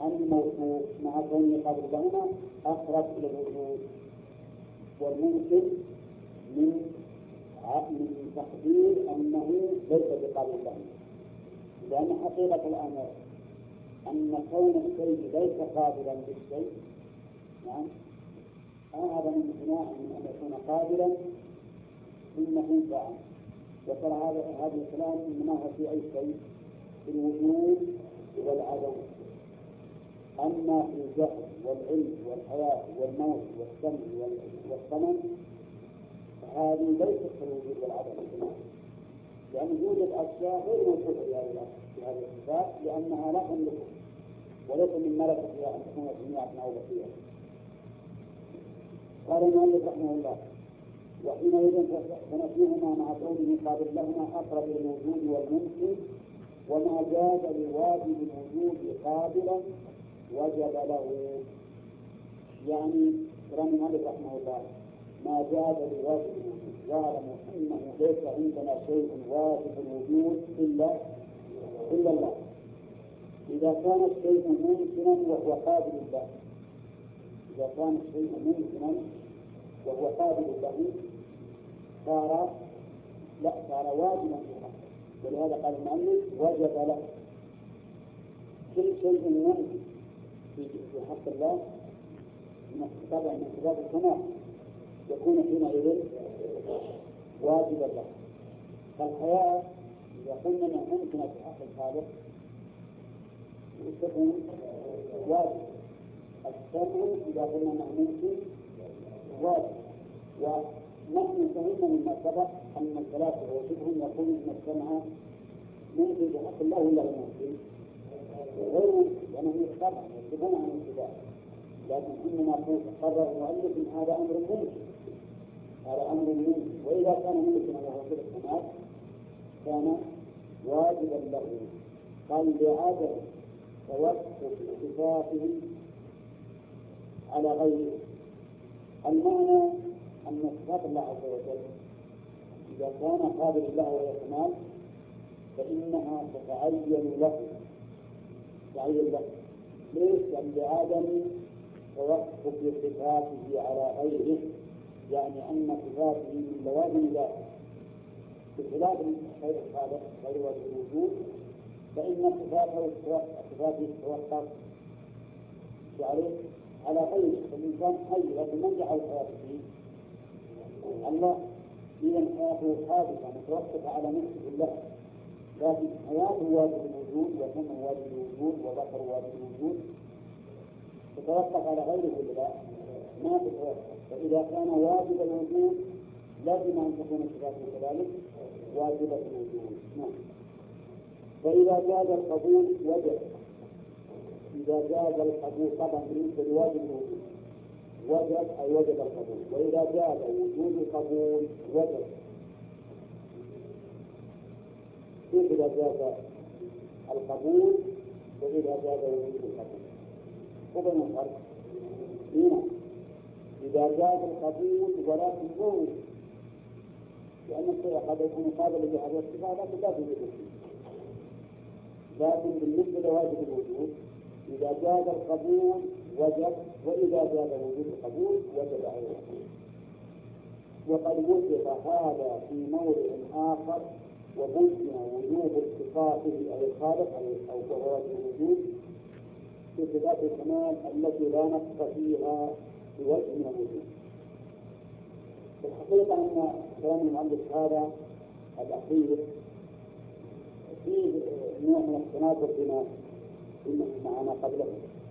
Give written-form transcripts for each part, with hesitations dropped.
الموصوف مع كونه قابل لهما أقرب إلى الوجود، والممكن من تقدير أنه ليس بقابل لهما، لأن حقيقة الأمر أن كون الشيء ليس قابلا للشيء نعم أعظم امتناع من أن يكون قابلا إنه فاعل. وترى هذا الكلام إنما هو في أي شيء، في الوجود والعدم. أما في الجهل والعلم والحياة والموت والسمع والثمن فهذه ليست في الوجود والعدم، لأن يوجد أشياء غير موجودة في هذه الصفات لأنها لا تملكها وليس من ملكتها أن تكون جميعا أو بقية. قال المؤلف رحمه الله: وحينئذ فنفيهما مع كونه قابل لهما أقرب إلى الوجود والممكن، وما جاز لواجب الوجود قابلا وجب له. يعني كلام المؤلف رحمه الله ما جاز لواجب الوجود، واعلموا أنه ليس عندنا شيء واجب الوجود إلا الله. إذا كان الشيء ممكنا وهو قابل له، إذا كان الشيء ممكنا وهو قابل له صار واجبا في حقه. ولهذا قال المؤلف وجب له. كل شيء ممكن في حق الله طبعا من صفات الكمال يكون حينئذ واجبا له. فالحياة إذا قلنا أنها ممكنة في حق الخالق تكون واجب. السمع إذا قلنا أنه ممكن واجب. ونحن فهمنا من سبق أن الثلاثة وجبهم يقول أن السمع ممكن في حق الله ولا ممكن غير، لأنه يتبع يكتبون عن الاتباع. لكن إنما قرر المؤلف أن هذا أمر ممكن، هذا أمر ممكن، وإذا كان ممكنا وهو في السماء كان واجبا له. قال لعدم توقف صفاته على غيره. المعنى أن صفات الله عز وجل إذا كان قابل الله وهي كمال فإنها تتعين له. ليس لعدم توقف صفاته على غيره، يعني أن صفاته من لوازم ذاته بخلاف غير الخالق غير واجب الوجود، فإن صفاته تتوقف على غيره. فالإنسان حي لكن من جعل حياته فيه؟ الله. إذا حياته ثابتة متوقفة على نفسه الله، لكن حياته واجب الوجود وسمع واجب الوجود وبصر واجب الوجود تتوقف على غيره ولا لا؟ ما تتوقف. فإذا كان واجب الوجود لازم أن تكون صفاته كذلك واجبة الوجود. نعم. فإذا جاز القبول وجب. إذا جاز القبول طبعا بالنسبة لواجب الوجود وجب أي وجب القبول، وإذا جاز وجود القبول وجب. كيف إذا جاز القبول وإذا جاز وجود القبول؟ وبين الفرق هنا إذا جاز القبول ولكن وجود، لأن الشيء قد يكون قابل لهذه الصفة لكن لا توجد فيه. لكن بالنسبة لواجب الوجود إذا جاز القبول وجب، وإذا جاز وجود القبول وجب أيضا. وقد وجب هذا في موضع آخر وبين وجوب اتصافه أي الخالق أو ظهورات الوجود في صفات الكمال التي لا نقص فيها بوجه من الوجود. في الحقيقة أن كلام المؤلف هذا الأخير فيه نوع من التناقض مع ما قبله.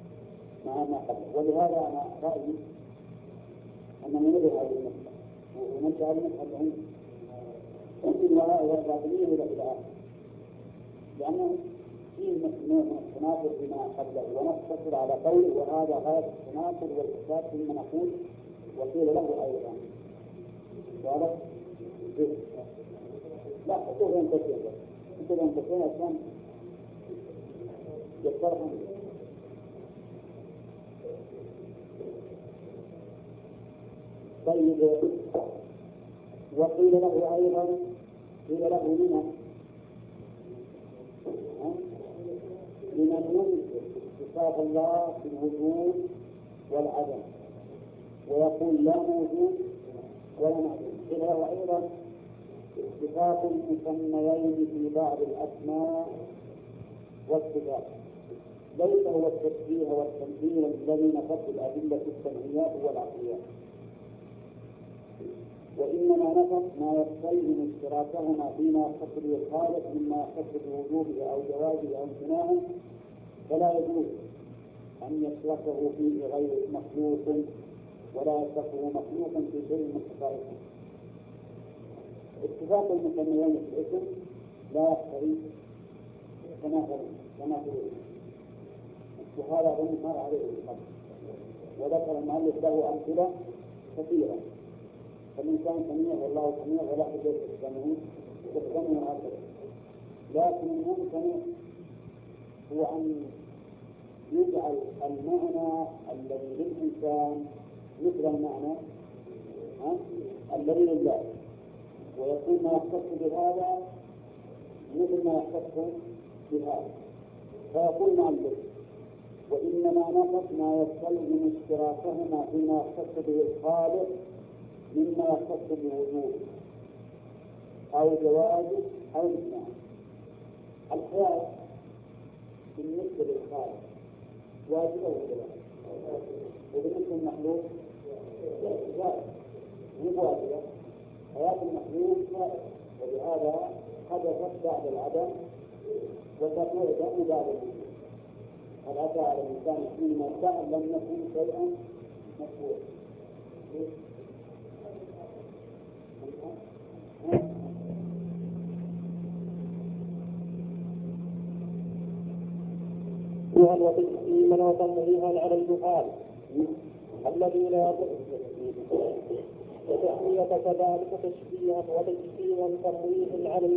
ولهذا أنا رأيي أن ننبه هذه المسألة وننشأ المسألة يمكن وراء الباطنية إلى آخر، لأنه فيه نوع من التناقض بما قبله، ونقتصر على قوله وهذا غاية التناقض والإثبات ثم نقول وقيل له أيضا. واضح؟ لا حطوه بين قوسين عشان يتصرف. طيب وقيل له أيضا قيل له لمن ينكر اتصاف الله بالوجود والعدم، ويقول لا موجود ولا معدوم. إذا وأيضا اتصاف المسميين في بعض الأسماء والصفات ليس هو التشبيه والتمثيل الذي نفت الأدلة السمعيات والعقليات، وإنما نفت ما يستلزم اشتراكهما فيما يختص به الخالق مما يختص بوجوده أو جوازه أو امتناعه، فلا يجوز أن يشركه فيه غير مخلوق ولا يشركه مخلوق في شيء من خصائصه. اتفاق المسميين في الاسم لا يقتضي كما تقول، وهذا أظن مر عليه القبل، وذكر المؤلف له أمثلة كثيرة. فالإنسان سميع والله سميع ولا حجة السميع أكثر، لكن الممكن هو أن يجعل المعنى الذي للإنسان مثل المعنى الذي لله، ويكون ما يختص بهذا مثل ما يختص بهذا، فيقول المؤلف وإنما نقص ما يستلزم اشتراكهما فيما يختص به الخالق مما يختص بوجوده أو جوازه أو امتناعه. الحياة بالنسبة للخالق واجبة ولا لا؟ وبالنسبة للمخلوق جائز مو واجبة. حياة المخلوق جائزة، ولهذا حدثت بعد العدم وتكون بعد الوجود. هل أتى على الإنسان حين كان لم يكن شيئا مشروعا؟ وتسليما وتنظيما على الجهال الذين وتحمية كذلك تشبيها وتجسيما تمويه على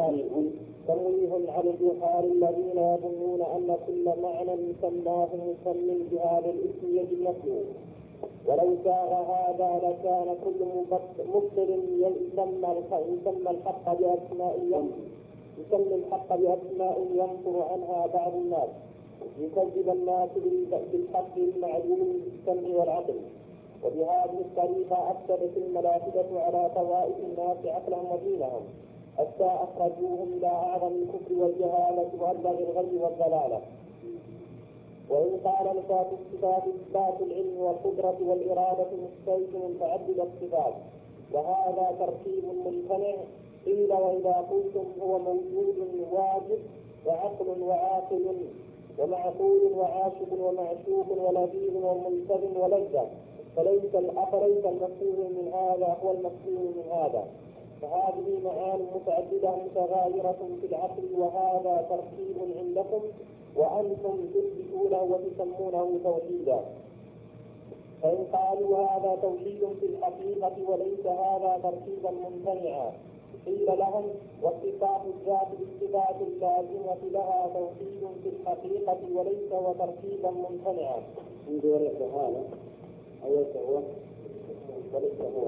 الجهال الذين يظنون أن كل معنى سماه مسمى بهذا الاسم يجب نفيه، ولو ساغ هذا لكان كل مبطل يسمى الحق بأسماء ينفر عنها بعض الناس، يكذب الناس بالحق المعلوم بالسمع والعقل. وبهذه الطريقة أفسدت الملائكة على طوائف الناس عقلهم ودينهم حتى أخرجوهم إلى أعظم الكفر والجهالة وأبلغ الغي والضلالة. وإن قال نفاة الصفات إثبات العلم والقدرة والإرادة مستلزم متعدد الصفات، وهذا تركيب ممتنع. قيل وإذا قلتم هو موجود واجب وعقل وعاقل ومعقول وعاشق ومعشوق ولذيذ وملتزم ولذة، فليس المفهوم من هذا هو المفهوم من هذا، فهذه معاني متعددة متغايرة في العقل، وهذا تركيب عندكم وأنتم تثبتونه وتسمونه توحيدا. فإن قالوا هذا توحيد في الحقيقة وليس هذا تركيبا ممتنعا، قيل لهم واتصاف الذات بالصفات اللازمة لها توحيد في الحقيقة وليس وتركيبا ممتنعا. من غير هذا أوليس هو وليس هو،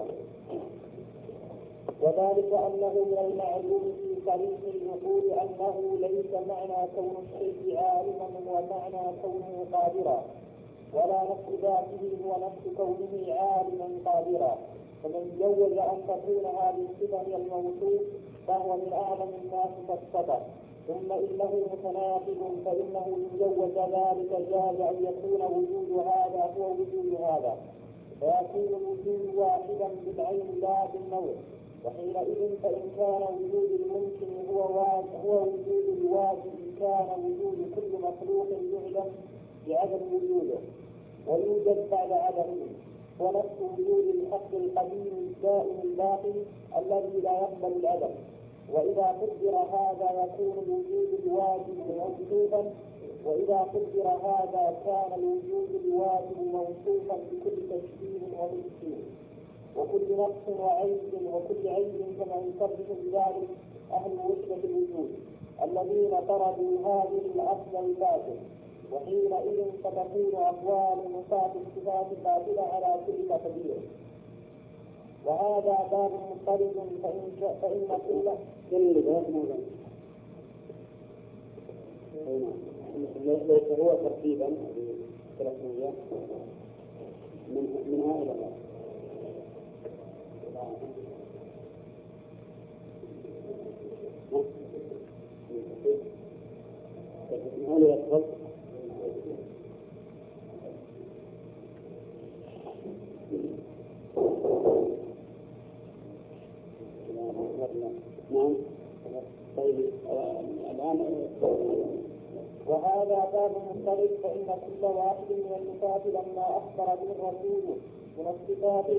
وذلك أنه من المعلوم في صريح العقول أنه ليس معنى كون الشيء عالما ومعنى كونه قادرا، ولا نفس ذاته هو نفس كونه عالما قادرا. فمن جوز أن تكون هذه الصفة هي الموصوف فهو من أعظم الناس مفسدة. ثم إنه متناقض، فإنه إن جوز ذلك جاز أن يكون وجود هذا هو وجود هذا، فيكون الوجود واحدا بالعين لا بالنوع، وحينئذ فإن كان وجود الممكن هو وجود الواجب كان وجود كل مخلوق يعلم بعدم وجوده ويوجد بعد عدمه، ونفس وجود الحق القديم الدائم الباقي الذي لا يقبل العدم. وإذا قدر هذا يكون الوجود الواجب موصوفا، وإذا قدر هذا كان الوجود الواجب موصوفا بكل تشبيه وتمثيل وكل نقص وعيب وكل عيب، كما يصرح بذلك أهل وحدة الوجود الذين طردوا هذه الأصل الباطل. وحينئذ فتكون أقوال نفاة الصفات باطلة على كل تقدير. وهذا باب مضطرد، فإن كل ليس هو ترتيبا ثلاثية منها إلى الله. هل يدخل نعم. طيب الآن وهذا باب مختلف، فإن كل واحد من الصفات لما أخبر به الرسول من الصفات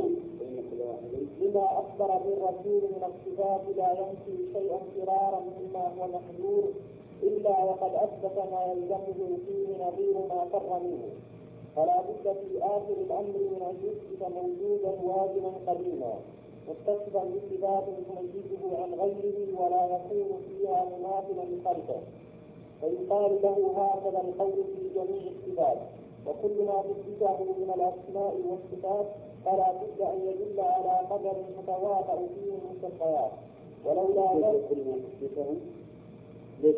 لما أخبر به الرسول من الصفات لا ينفي شيئا فرارا مما هو محذور إلا وقد أثبت ما يلزمه فيه نظير ما فر منه، فلا بد في آخر الأمر من أن يثبت موجودا واجبا قديما متصفا بصفات تميزه عن غيره ولا يكون فيها مماثلا لخلقه، فيقال له هكذا القول في جميع الصفات. وكل ما تثبته من الأسماء والصفات فلا بد أن يدل على قدر متواطئ فيه المسميات، ولولا ذلك كل ما تثبته ليش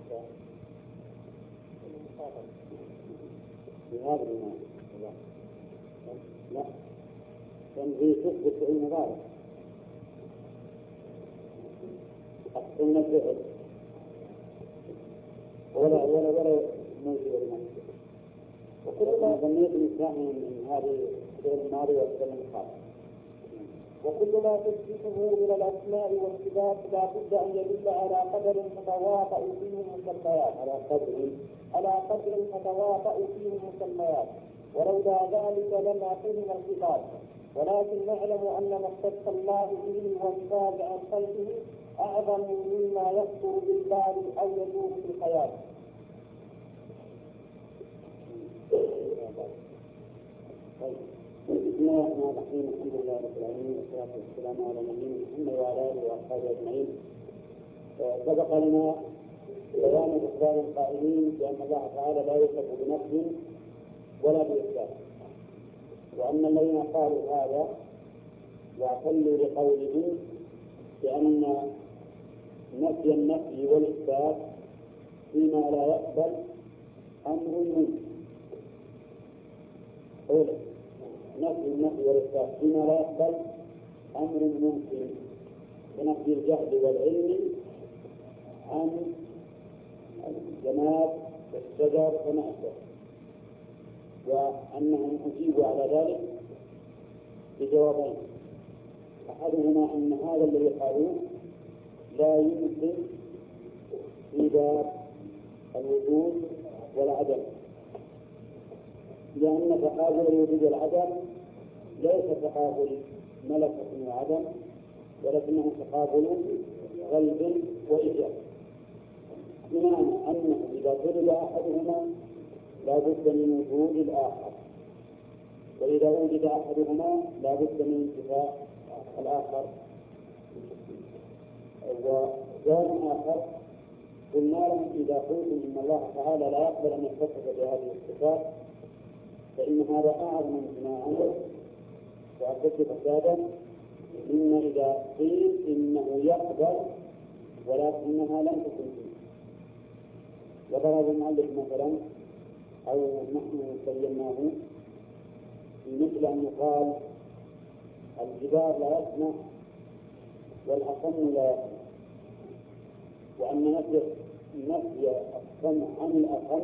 بهذا المعنى؟ لا، لأن هي تثبت فإن ذلك أحسن الفعل ولا موجود لنفسه. وكل ما ظنيت الإنسان من هذه الفعل الماضي والفعل الخاص. وكل ما تثبته من الأسماء والصفات لا بد أن يدل على قدر متواطئ فيه المسميات، على قدر متواطئ فيه المسميات، ولولا ذلك لما فهم الخطاب. ولكن نعلم أن ما اختص الله به والصفات عن خلقه أعظم مما يخطر بالبال أو يدور في الخيال. بسم الله الرحمن الرحيم، الحمد لله رب العالمين والصلاة والسلام على نبينا محمد وعلى آله وأصحابه أجمعين. سبق لنا بيان إخبار القائلين بأن الله تعالى لا يوصف بنفي ولا بإثبات، وأن الذين قالوا هذا واعتلوا لقولهم بأن نفي النفي والإثبات فيما لا يقبل أمر ممكن. نفي النفي والإثبات فيما لا يقبل أمر ممكن، كنفي الجهل والعلم عن الجماد والشجر وما أشبه، وأنهم أجيبوا على ذلك بجوابين: أحدهما أن هذا الذي قالوه لا يمكن في باب الوجود والعدم، لأن تقابل الوجود والعدم ليس تقابل ملكة وعدم، ولكنه تقابل غلب وإيجاب، بمعنى أنه إذا طلب أحدهما لا بد من وجود الآخر، وإذا وجد أحدهما لا بد من انتفاء الآخر. وجواب آخر: قلنا لهم إذا قلتم إن الله تعالى لا يقبل أن يتصف بهذه الصفات فإن هذا أعظم امتناعا وأشد فسادا مما إذا قيل إنه يقبل ولكنها لم تكن فيه. وضرب المؤلف مثلا أو نحن سلمناه مثل أن يقال الجدار لا يسمع والأصم لا يسمع، وأن نفي السمع عن الأصم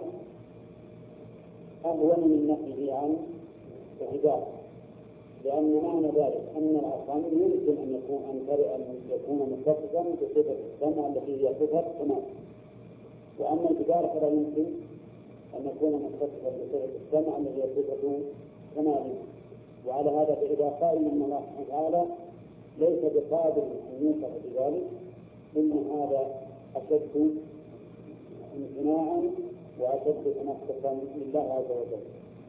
أهون من نفيه عن الجدار، لأن معنى ذلك أن الأصم يمكن أن يكون متصفا بصفة السمع التي هي صفة كمال، وأما الجدار فلا يمكن أن يكون متصفا بصفة السمع التي هي صفة كمال. وعلى هذا فإذا قال إن الله سبحانه وتعالى ليس بقادر أن يوصف بذلك إن هذا أشد امتناعا وأشد تنقصا لله عز وجل.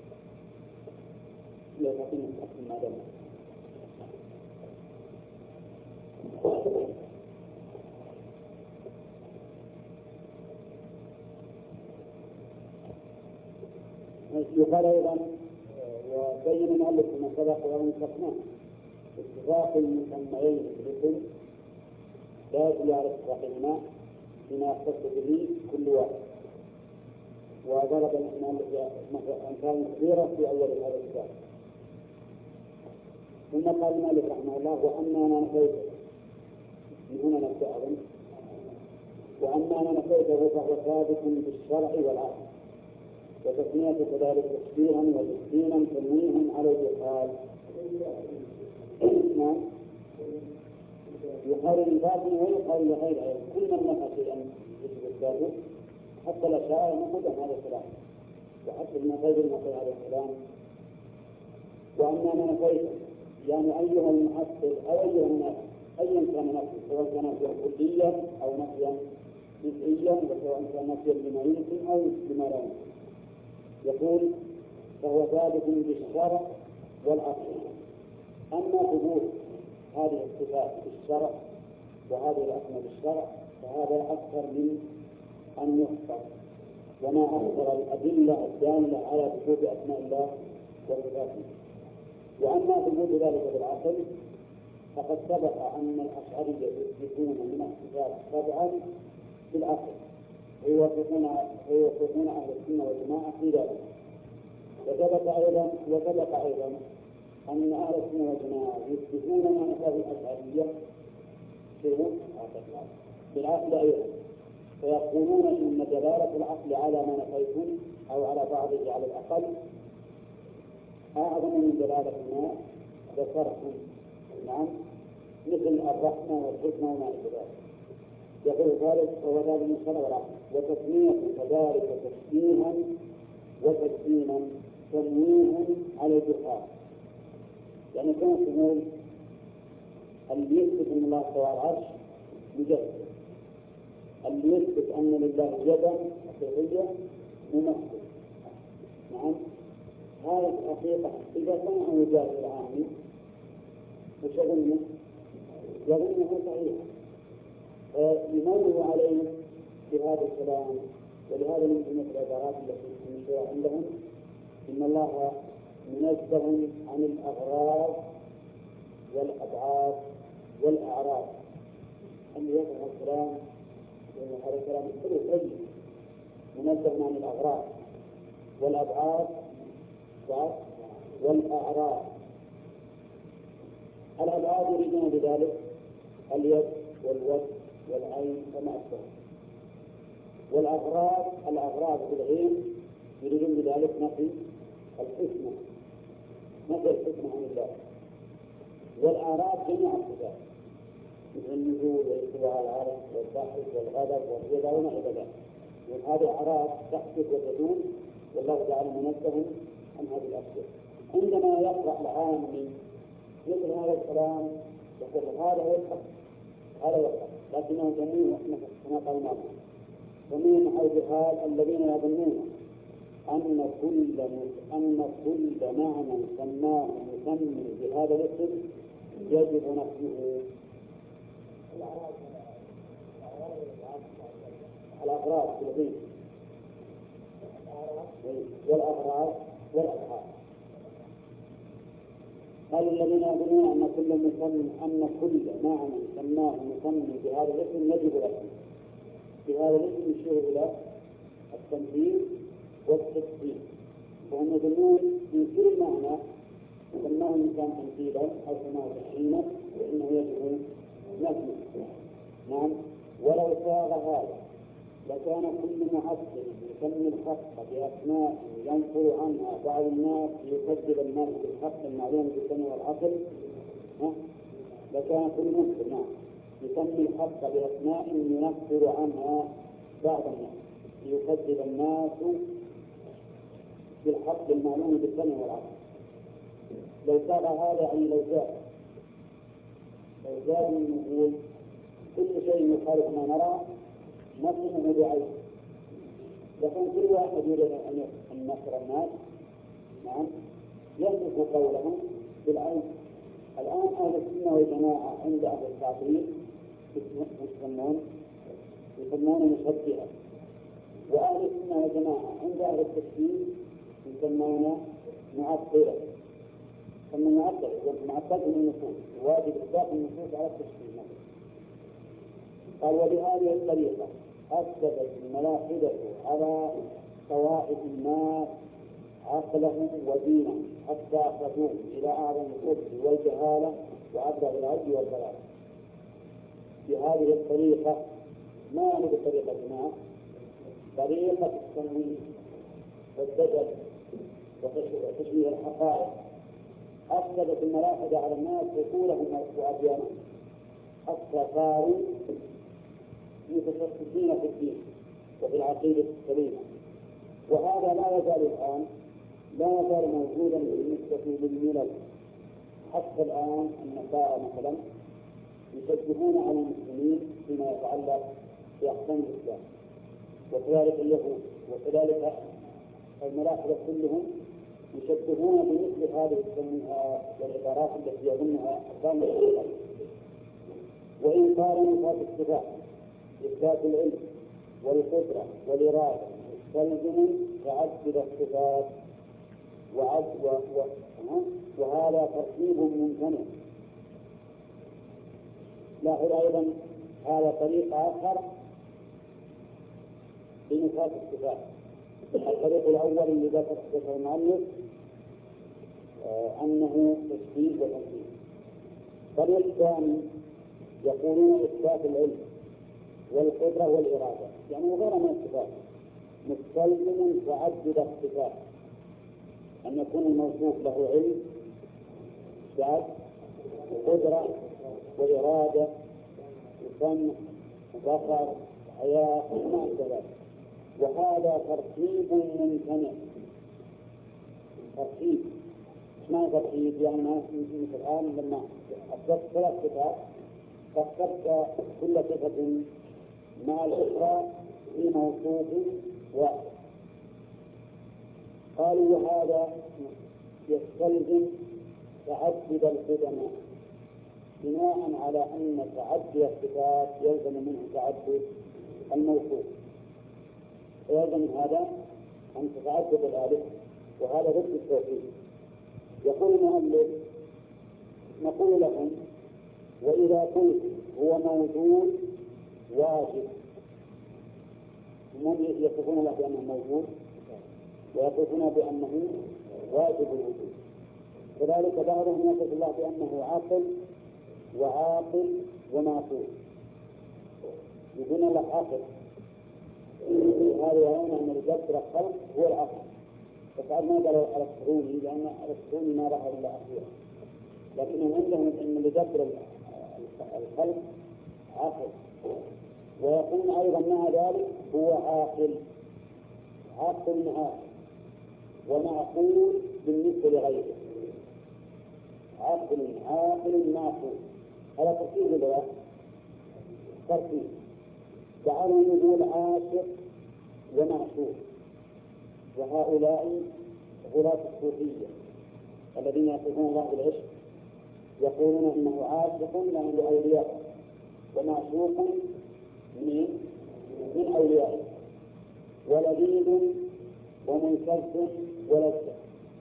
لا يمكن أن ما دام يقال أيضا وبين المؤلف ما سبق ومن شرحناه اتفاق المسميين بالاسم لا يدل على اتفاقهما بما يختص به كل واحد، وضرب أمثال كثيرة في أول هذا الكتاب. ثم قال المؤلف رحمه الله: وأما ما نفيته، من هنا نبدأ أظن، وأما ما نفيته فهو ثابت بالشرع والعقل، وتسمية كذلك تكفيرا وتسليما تنويه على الإقرار. نعم، يقال للباطن ويقال لغير علم، كل من نفى شيئا يثبت ذاته حتى الأشاعرة نقول هذا الكلام، وحتى ابن قيم نقول هذا الكلام. وأما ما نفيته يعني أيها المحصل أو أيها الناس أيا كان نفسه، سواء كان نفيا كليا أو نفيا جزئيا، وسواء كان نفيا بما يمكن أو بما لا يمكن، يقول فهو ثابت بالشرع والعقل. أما ثبوت هذه الصفات بالشرع وهذه الأسماء بالشرع فهذا أكثر من أن يحصر، وما أكثر الأدلة الدالة على ثبوت أسماء الله وصفاته. وأما ثبوت ذلك بالعقل فقد سبق أن الأشعرية يثبتون من الصفات سبعا بالعقل، ويوافقون أهل السنة والجماعة في ذلك. وسبق أيضا أن أهل السنة والجماعة يثبتون ما نفاه الأشعرية بالعقل أيضا، فيقولون إن دلالة العقل على ما نفيتم أو على بعضه على الأقل أعظم من دلالة ما ذكرتم. نعم، مثل الرحمة والحكمة وما إلى ذلك. يقول ذلك فهو ذلك من الشرع والعقل، وتسمية كذلك تشبيها وتسليما تنويه على البخاري. يعني كما تقول اللي يثبت أن الله استوى على العرش مجسد، اللي يثبت أن لله يدا حقيقية ممثل. نعم، هذه الحقيقة إذا كان عن وجهة العام وش يظنه صحيحا، يمر عليه بهذا الكلام. ولهذا من العبارات التي تنشر عندهم إن الله منزه عن الأغراض والأبعاد والأعراض. أن يفهم الكلام لأن هذا الكلام كله طيب، منزه عن الأغراض والأبعاد والأعراض. الأبعاد يريدون بذلك اليد والوجه والعين وما أشبه، والأغراض بالغير يريدون بذلك نفي الحكمة عن الله. والأعراض جميع الصفات مثل النزول والاستواء على العرش والضحك والغضب والرضا وما إلى ذلك، وهذه أعراض تحدث وتدور، والله تعالى منزه عن هذه الأشياء. عندما يقرأ العامي مثل هذا الكلام يقول هذا يفهم، لكنه جميع كما قال المعنى جميع محل جهال الذين يظنون أن كل معنى سماه مسمى بهذا الاسم يجب نفيه. الأغراض بالغيب والأغراض والأبعاد. قال الذين يظنون أن كل معنى سماه مسمى بهذا الاسم يجب نفيه. بهذا الاسم يشير إلى التنفيذ والتكفير، وهم يظنون من كل معنى سماه الإنسان تنفيذا أو سماه تحريما فإنه يجب نفيه. نعم، ولو صار هذا لكان كل معبد يسمي الحق بأسماء ينفر عنها بعض الناس ليكذب الناس بالحق المعلوم بالسمع والعقل، لكان كل مسلم يسمي الحق بأسماء ينفر عنها بعض الناس ليكذب الناس بالحق المعلوم بالسمع والعقل. لو صار هذا أي لو جاء نقول كل شيء يخالف ما نرى نصفه بعين، لكن كل واحد يريد أن ينصر الناس نعم يصف قولهم بالعين. الآن أهل السنة والجماعة عند أهل التعطيل يسمون مشبهة، وأهل السنة والجماعة عند أهل التشبيه يسمون معطلة. ثم معطل من النصوص واجب إثبات النصوص على التشبيه. قال وبهذه الطريقة أثبتت الملاحدة على طوائف الناس عقله ودينه حتى أخرجوه إلى أعظم الكفر والجهالة وأبلغ العجز والضلال بهذه الطريقة. ما يعني بالطريقة ما طريقة التمويه والدجل وتشبيه الحقائق أفسدت الملاحدة على الناس عقولهم وأديانهم حتى صاروا متشككين في الدين وفي العقيدة السليمة. وهذا لا يزال الآن موجودا بالنسبة للملل. حتى الآن النصارى مثلا يشبهون على المسلمين فيما يتعلق بأحكام الإسلام، وكذلك اليهود، وكذلك الملاحدة كلهم يشبهون بمثل هذه العبارات التي يظنها أحكام الإسلام. وإن قارنوا هذه الصفات إثبات العلم والقدرة والإرادة يستلزم تعدد الصفات وهذا ترتيب ممتنع. لاحظ أيضا هذا طريق آخر لنفاة الصفات. الطريق الأول اللي ذكره المؤلف أنه تشبيه وتمثيل. الطريق الثاني يقولون إثبات العلم والقدرة والإرادة، يعني غير من الصفات مستلزم تعدد الصفات، أن يكون الموصوف له علم بعد قدرة وإرادة وسمع وبصر حياة وما ذلك. وهذا ترتيب ممتنع. ترتيب ما ترتيب يعني مثل الآن لما أثبت 3 صفات فاخترت كل صفة مع الأخرى في موصوف واحد. قالوا وهذا يستلزم تعدد القدماء بناء على أن تعدد الصفات يلزم منه تعدد الموصوف، ويلزم هذا أن تتعدد الآلهة، وهذا ضد التوحيد. يقول المؤلف نقول لهم وإذا قلت هو موجود واجب، هم يصفون الله بأنه موجود ويصفون بأنه واجب الوجود. كذلك بعضهم يصف الله بأنه عاقل وعاقل ومعقول، يقولون له عاقل. هذا يرون أن الجبر الخلق هو العقل، فقال ما قالوا على الصهوني لأن الصهوني ما رأى إلا أخيرا، لكنهم عندهم أن الجبر الخلق عقل. ويكون أيضا مع ذلك هو عاقل معاه ومعقول بالنسبة لغيره. عاقل معقول، هذا ترتيب ولا ترتيب. تعالوا نقول عاشق ومعشوق، وهؤلاء غلاة الصوفية الذين يصفون الله بالعشق يقولون إنه عاشق لأنه أولياء ومعشوق من أوليائه، ولذيذ ومنكد ولذة.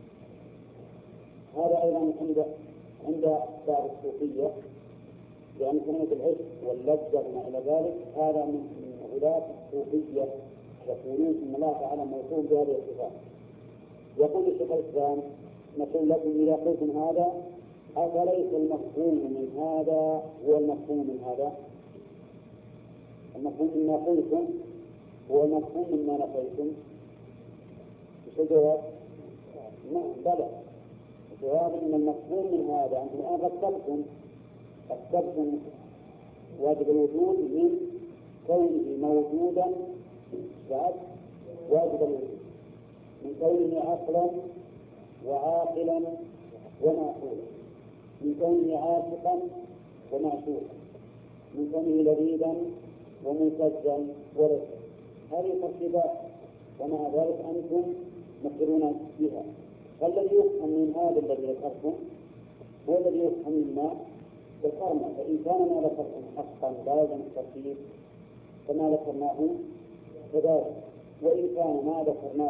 هذا أيضا عند بعض الصوفية، لأن كلمة العشق واللذة وما إلى ذلك هذا من غلاة الصوفية، يقولون إن الله تعالى موصوف بهذه الصفات. يقول الشيخ الإسلام نقول لكم إذا قلتم هذا أفليس المفهوم من هذا هو المفهوم من هذا؟ المفهوم مما قلتم هو المفهوم مما نفيتم. وش الجواب؟ نعم بلى. الجواب أن المفهوم من هذا أنتم الآن فسرتم واجب الوجود من كونه موجودا بعد واجب الوجود، من كونه عقلا وعاقلا ومعقولا، من كونه عاشقا ومعشوقا، من كونه لذيذا ومنكدا ورزقا. هذه ترتيبات، ومع ذلك أنتم مقرون بها. فالذي يفهم من هذا الذي ذكرتم هو الذي يفهم مما ذكرنا. فإن كان ما ذكرتم حقا لا يلزم الترتيب كما ذكرناه كذلك، وإن كان ما ذكرناه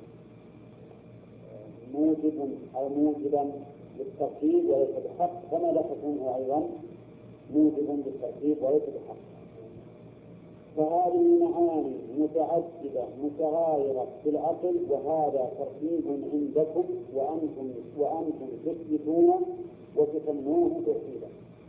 موجبا للترتيب وليس بحق كما ذكرتموه أيضا موجب للترتيب وليس بحق. فهذه معاني متعددة متغايرة في العقل، وهذا ترتيب عندكم وأنتم تثبتون وتسمونه توحيدا.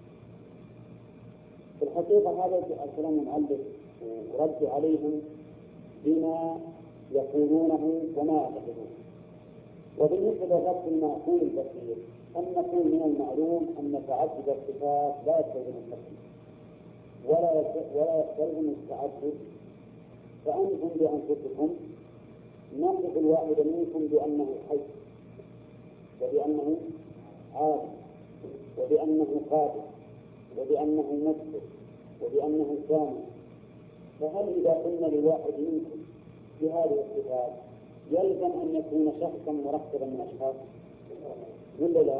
في الحقيقة هذا الكلام المؤلف ورد عليهم بما يقولونه وما يعتقدون. وبالنسبة للرد المعقول البسيط أن نقول من المعلوم أن تعدد الصفات لا يستلزم الترتيب ولا يستلزم التعدد، فأنتم بأنفسكم نصف الواحد منكم بأنه حي وبأنه عالم وبأنه قادر وبأنه مبصر وبأنه سامع. فهل إذا قلنا لواحد منكم بهذه الصفات يلزم أن يكون شخصا مركبا من أشخاص ولا لا؟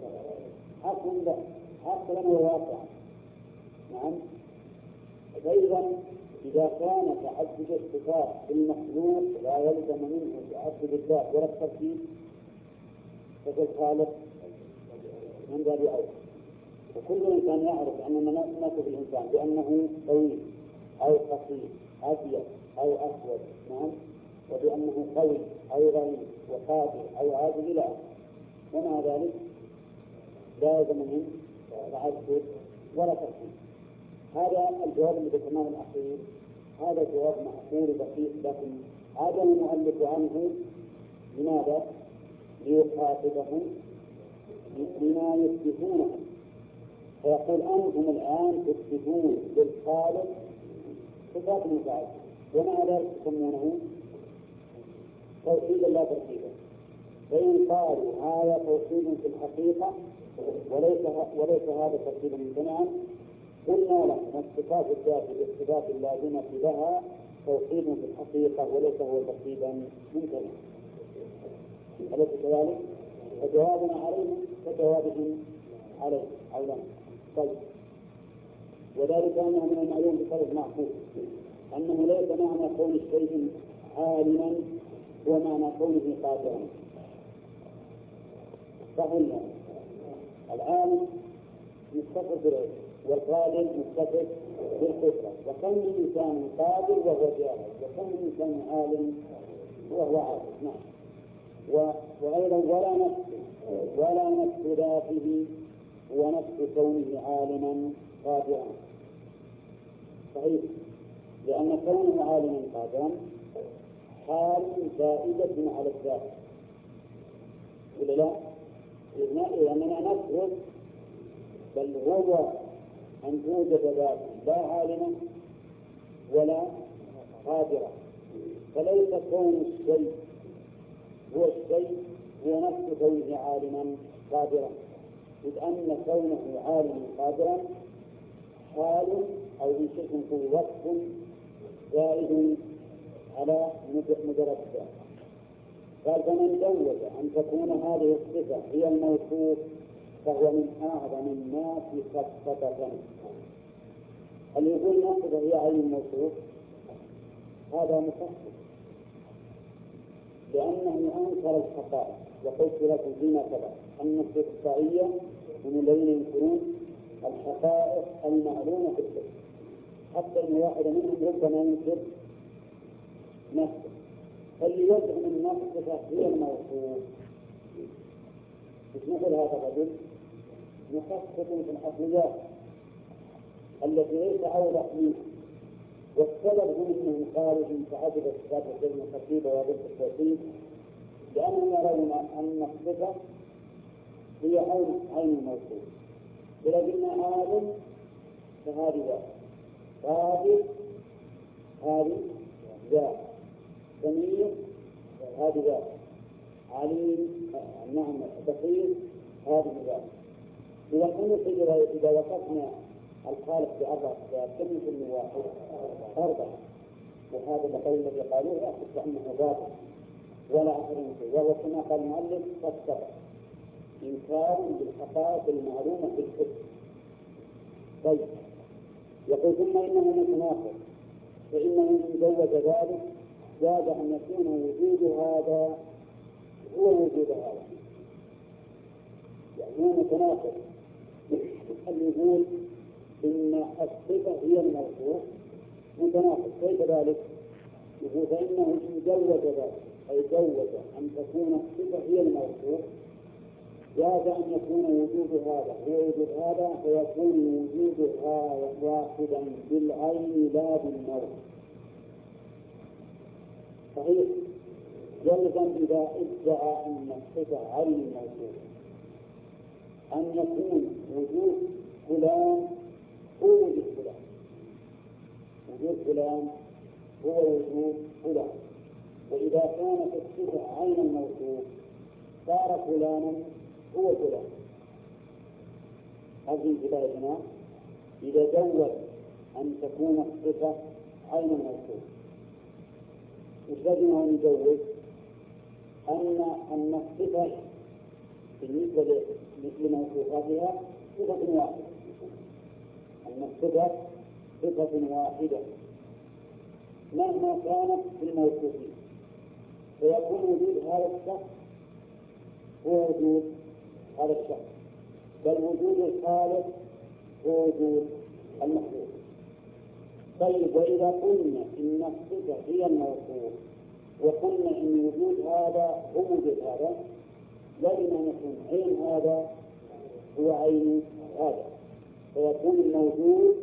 عقلا وواقعا. نعم. فإذا إذا كان تعدد الصفات في المخلوق لا يلزم منه تعدد الذات ولا الترتيب، ففي الخالق من باب أولى. وكل إنسان يعرف أننا نصف الإنسان بأنه طويل أو قصير أبيض أو أسود، نعم، وبأنه قوي أو ضعيف وقادر أو عاجز إلى آخره، ومع ذلك لا يلزم منه تعدد ولا ترتيب. هذا الجواب الذي ذكرناه الأخير هذا جواب معقول بسيط، لكن عدم المؤلف عنه لماذا؟ ليخاطبهم بما يثبتونه، فيقول أنتم الآن تثبتون للخالق صفات متعددة ومع ذلك تسمونه توحيدا لا ترتيبا. فإن قالوا هذا توحيد في الحقيقة وليس هذا ترتيبا ممتنعا، قلنا لهم الصفات الذاتية بالصفات اللازمة لها توحيد في الحقيقة وليس هو ترتيبا ممتنعا. أليس كذلك؟ فجوابنا عليهم كجوابهم عليه أولا. طيب، وذلك أنه من المعلوم بطريق معقول أنه ليس معنى كون الشيء عالما هو معنى كونه قادرا. فقلنا العالم متصف بالعلم والقادر متصف بالقدرة، وكم من إنسان قادر وهو جاهل، وكم من إنسان عالم وهو عاجز. نعم. وأيضا ولا نفس ذاته هو نفس كونه عالما قادرا. صحيح، لأن كونه عالما قادرا حال زائدة على الذات، ولا لا؟ لأننا نفرض بل هو أن توجد ذات لا عالما ولا قادرا، فليس كون الشيء هو الشيء هو نفس كونه عالما قادرا، إذ أن كونه عالما قادرا حال أو شيء في وصف زائد على مجرد الذات. قال فمن جوز أن تكون هذه الصفة هي الموصوف فهو من أعظم الناس خفة. اللي يقول نصفه هي عين الموصوف هذا مخفف، لأنه أنكر الحقائق. وقلت لكم فيما سبق أن الصفائية هم الذين ينكرون الحقائق المعلومة في الصفة، حتى أن واحد منهم ربما ينكر نفسه، فاللي يزعم أن الصفة هي الموصوف مثل هذا الرجل مخفف في الحقيقات التي ليس أوضح منها. والسبب هم أنهم قالوا إن تعدد الصفات الكلمة خفيفة وضد التوحيد، لأنهم يرون أن الصفة هي عين الموصوف، ولكن عالم فهذه ذات، قادر هذه ذات، سميع هذه ذات، عليم نعم بصير هذه ذات. إذا وصفنا الخالق بأربعة صفات كم يكون واحد؟ أربعة. وهذا القول الذي قالوه لا شك أنه باطل ولا أثر فيه، وهو كما قال المؤلف قد سبق إنكار بالحقائق المعلومة في الحكم. طيب، يقول ثم إنه متناقض، فإنه من جوز ذلك جاز أن يكون وجود هذا هو وجود هذا، يعني هو متناقض. اللي يقول إن الصفة هي الموصوف متناقض. كيف ذلك؟ يقول فإنه إن جوز ذلك أي جوز أن تكون الصفة هي الموصوف جاز أن يكون وجود هذا هو وجود هذا فيكون وجودها واحدا بالعين لا بالنوع. صحيح جوزا إذا ادعى أن الصفة عين الموصوف أن يكون وجود فلان هو وجود فلان، وجود فلان هو وجود فلان. وإذا كانت الصفة عين الموصوف صار فلانا هو فلان. هذه انتباه هنا إذا جوز أن تكون الصفة عين الموصوف. وش لازم أن يجوز؟ أن الصفة بالنسبة لموصوفاتها صفة واحدة، أن الصفة صفة واحدة مهما كانت في الموصوفين، فيكون وجود هذا الشخص هو وجود هذا الشخص، بل وجود الخالق هو وجود المخلوق. طيب وإذا قلنا إن الصفة هي الموصوف وقلنا إن وجود هذا هو وجود هذا لازم أن يكون عين هذا هو عين هذا، فيكون الموجود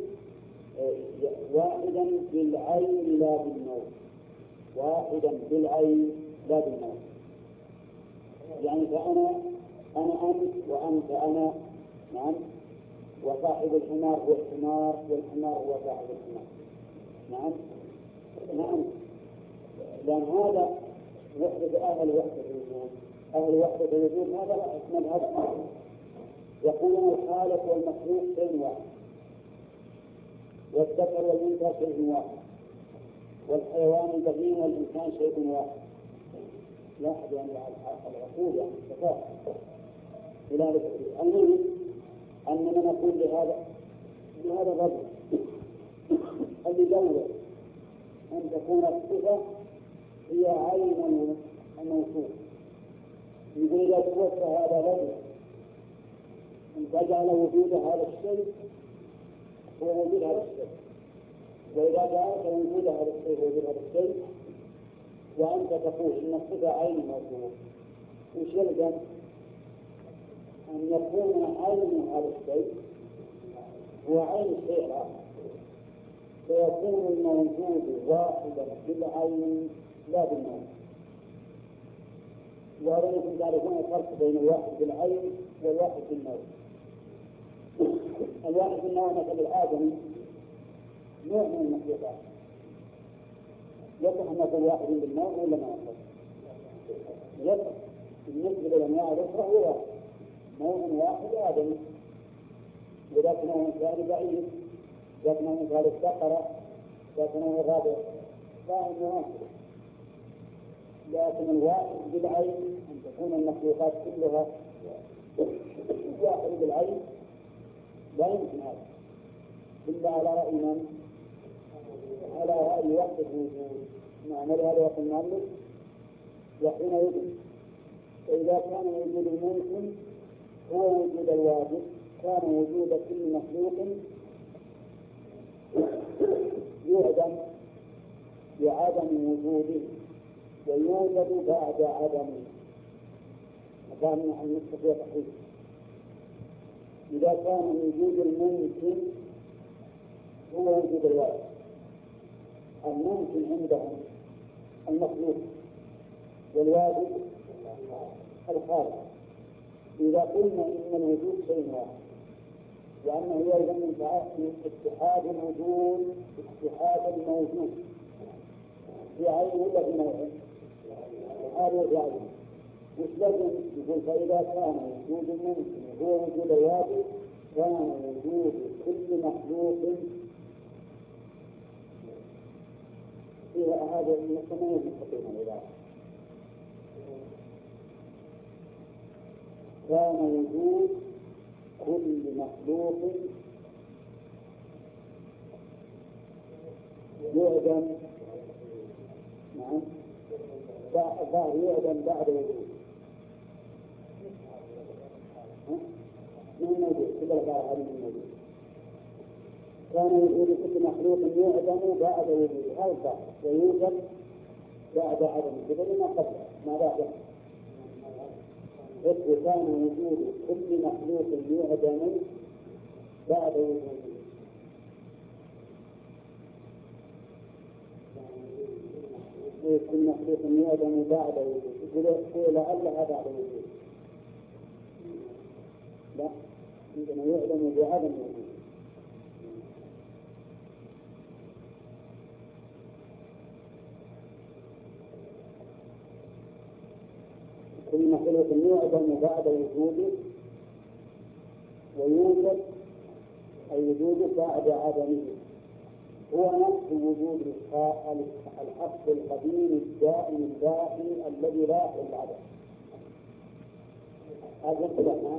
واحدا بالعين لا بالنوع، واحدا بالعين لا بالنوع. يعني فأنا أنت وأنت أنا، نعم، وصاحب الحمار هو الحمار والحمار هو صاحب الحمار، نعم نعم، لأن هذا وحدة أهل وحدة الوجود، أهل وحدة الوجود هذا مذهب يقولون الخالق والمخلوق شيء واحد، والذكر والأنثى شيء واحد، والحيوان البهيم والإنسان شيء واحد. لاحظ يعني العقول يعني تفاهم إلى ذلك. المهم أننا نقول لهذا الرجل اللي جوز أن تكون الصفة هي عين الموصوف، يقول إذا توفى هذا الرجل أن تجعل وجود هذا الشيء هو وجود هذا الشيء، وإذا جعلت وجود هذا الشيء هو وجود هذا الشيء وأنت تقول إن الصفة عين موصوف، وش يلزم؟ أن يكون عين هذا الشيء هو عين الشيء الآخر، فيكون الموجود واحدا بالعين لا بالنوع. وهذا يمكن تعرفون الفرق بين الواحد بالعين والواحد بالنوع. الواحد بالنوع مثل الآدمي نوع من المخلوقات، يصح أن نقول واحد بالنوع ولا ما يصح؟ يصح. بالنسبة للأنواع الأخرى هو واحد، نوع واحد آدمي، وذاك نوع ثاني بعيد، ذاك نوع ثالث بقرة، ذاك نوع الرابع فاهم واحد. لكن الواحد بالعين أن تكون المخلوقات كلها واحد بالعين لا يمكن هذا إلا على رأي من؟ على رأي وحدة الوجود. نعمل هذا وقت المؤلف وحينئذ فإذا كان وجود الممكن هو وجود الواجب كان وجود كل مخلوق يعدم بعدم وجوده ويوجد بعد عدمه، مكان عن نستطيع تحقيقه. إذا كان وجود الممكن هو وجود الواجب، الممكن عندهم المخلوق والواجب الخالق. إذا قلنا إن الوجود شيء واحد وأنه يلزم من اتحاد الوجود اتحاد الموجود في عين ولا في موعد؟ هذا الواجب. وش لازم يقول؟ فإذا كان وجود الممكن هو وجود الواجب كان وجود كل مخلوق فيها هذا المسمى المستقيم العبارة كان وجود كل مخلوق يعدم، نعم، يعدم بعد وجود. من موجود كل العبارة هذه من موجود كان يقول كل مخلوق يعدم بعد وجوده، هذا الظاهر، ويوجد بعد عدمه، بدل ما قبل ما بعده. وكان وجود كل مخلوق يعدم بعد وجوده. كل مخلوق يعدم بعد وجوده، يقول لعلها بعد وجوده. لا، عندما يعدم بعدم وجوده. كل مخلوق يعدم بعد وجوده، ويوجد أي وجوده بعد عدمه، هو نفس وجود الحق القديم الدائم الباقي الذي لا يحل العدم. هذا الكلام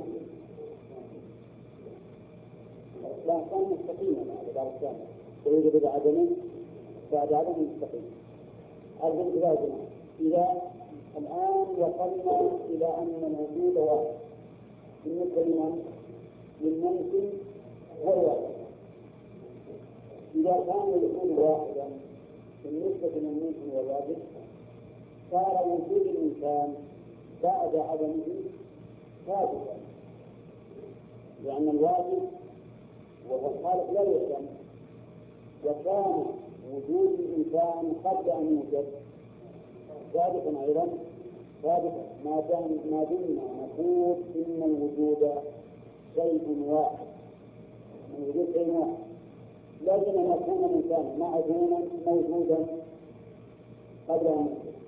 لا كان مستقيما بعد الثاني، ويوجد بعدمه بعد عدمه مستقيم. هذا الكلام إذا الآن وصلنا إلى أن الوجود واحد بالنسبة للممكن والواحد. إذا كان الوجود واحدا بالنسبة للممكن والواجب، صار وجود الإنسان بعد عدمه ثابتا، لأن الواجب وهو الخالق لا يعلم، وكان وجود الإنسان قبل أن يوجد ثابتا أيضا ثابتا، ما دمنا نقول إن الوجود شيء واحد، الوجود شيء واحد، لازم أن يكون الإنسان معدوما موجودا قبل أن يوجد،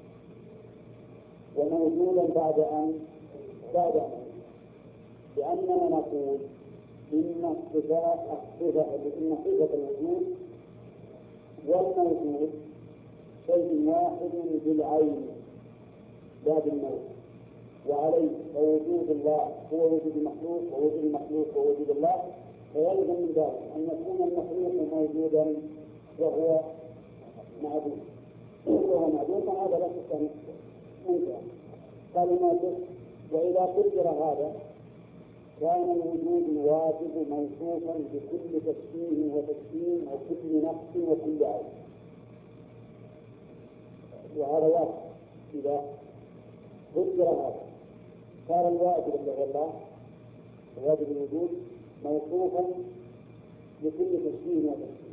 وموجودا بعد أن لأننا نقول إن صفة الوجود والموجود شيء واحد بالعين لا بالموت، وعليه فوجود الله هو وجود المخلوق، ووجود المخلوق هو وجود الله، فيلزم من ذلك أن يكون المخلوق موجودا وهو معدوم، فهذا لا شك منكر كلماته. وإذا قدر هذا كان الوجود الواجب موصوفا بكل تشبيه وتسليم وكل نقص وكل عيب، وهذا واجب. إذا قدر هذا صار الواجب الذي الله واجب الوجود موصوفا بكل تشبيه وتسليم،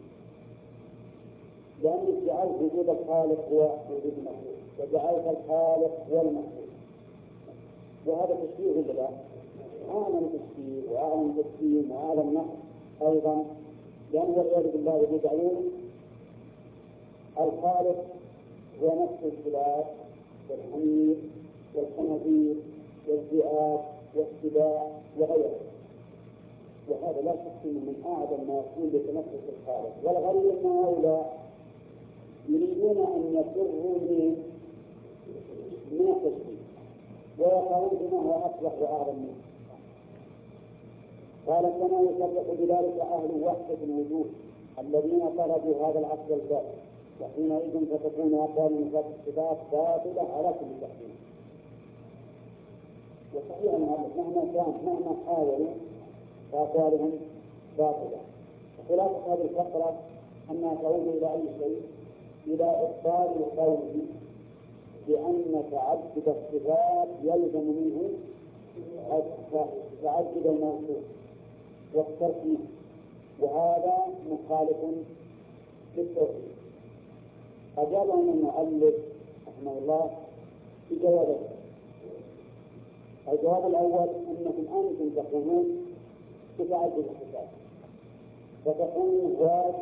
لأنك جعلت وجود الخالق هو وجود المخلوق، وجعلت الخالق هو المخلوق، وهذا تشبيه لله، أعلم تشبيه وأعلم تسليم وأعلم نقص أيضا، لأن والعياذ بالله يجعلون الخالق هو نفس الكلاب والحمير والخنازير والذئاب والسباع وغيره، وهذا لا شك من أعظم ما يكون بتنفس الخالق. والغريب أن هؤلاء يريدون أن يفروا من التشبيه ويقعون بما هو أصلح وأعظم منه. قال كما يصدق بذلك أهل وحدة الوجود الذين طلبوا هذا العصر الفاسد، وحينئذ فتكون أقوال الصفات باطلة على كل تحديد. وصحيح أن مهما حاولوا فأقوالهم باطلة. خلاصة هذه الفقرة أنها تعود إلى أي شيء؟ إلى إبطال القول بأن تعدد الصفات يلزم منه تعدد الموصوف والتركيب، وهذا مخالف للتوحيد. أجابهم المؤلف رحمه الله بجوابين. الجواب الأول أنكم أنتم تقولون بتعدد الصفات، فتقول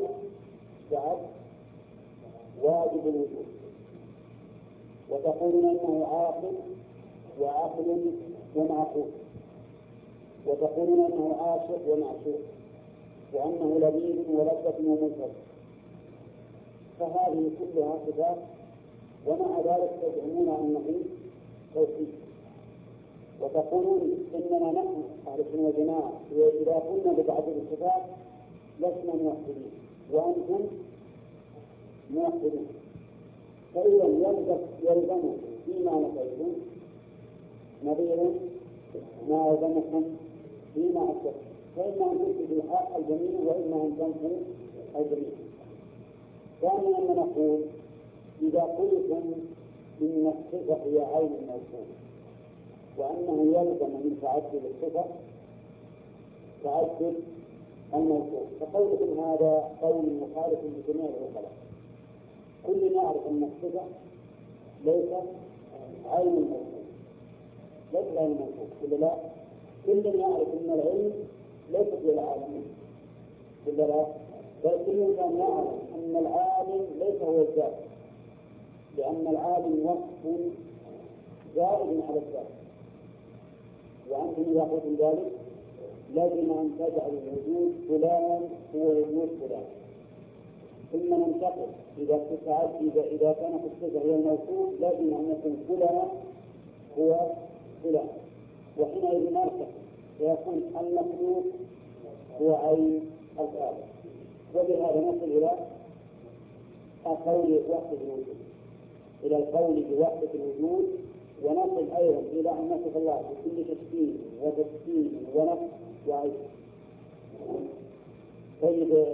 واجب الوجود، وتقولون إنه عاقل وعاقل ومعقول، وتقولون إنه عاشق ومعشوق، وأنه لذيذ ولذة وملذة، فهذه كلها صفات، ومع ذلك تزعمون أنه توحيد. وتقولون إننا نحن أهل السنة والجماعة إذا قلنا بتعدد الصفات لسنا موحدين وأنتم موحدون، فإذا يلزم فيما نفيتم نظير ما يلزمكم فيما أثبتم. فإما أن تثبت الحق الجميع وإما أن تنفي الجميع. ثانيا نقول إذا قلتم إن الصفة هي عين الموصوف وأنه يلزم من تعدد الصفة تعدد الموصوف، فقولكم هذا قول مخالف لجميع العقلاء. كل يعرف أن الصفة ليست عين الموصوف، ليست عين الموصوف، ولا لا؟ كل يعرف أن العلم ليست للعالمين، ولا لا؟ بل كل إنسان يعرف أن العالم ليس هو الذات، لأن العالم وصف زائد على الذات. وأنتم إذا قلتم ذلك لازم أن تجعل وجود فلان هو وجود فلان، ثم ننتقل إذا كانت الصفة هي الموصوف لازم أن يكون فلان هو فلان، وحينئذ نرتقي فيكون المخلوق هو عين الخالق. وبهذا نصل إلى القول بوحدة الوجود، إلى القول بوحدة الوجود، ونصل أيضا إلى أن نصف الله بكل تشكيل وتسكين ونفس وعيش. طيب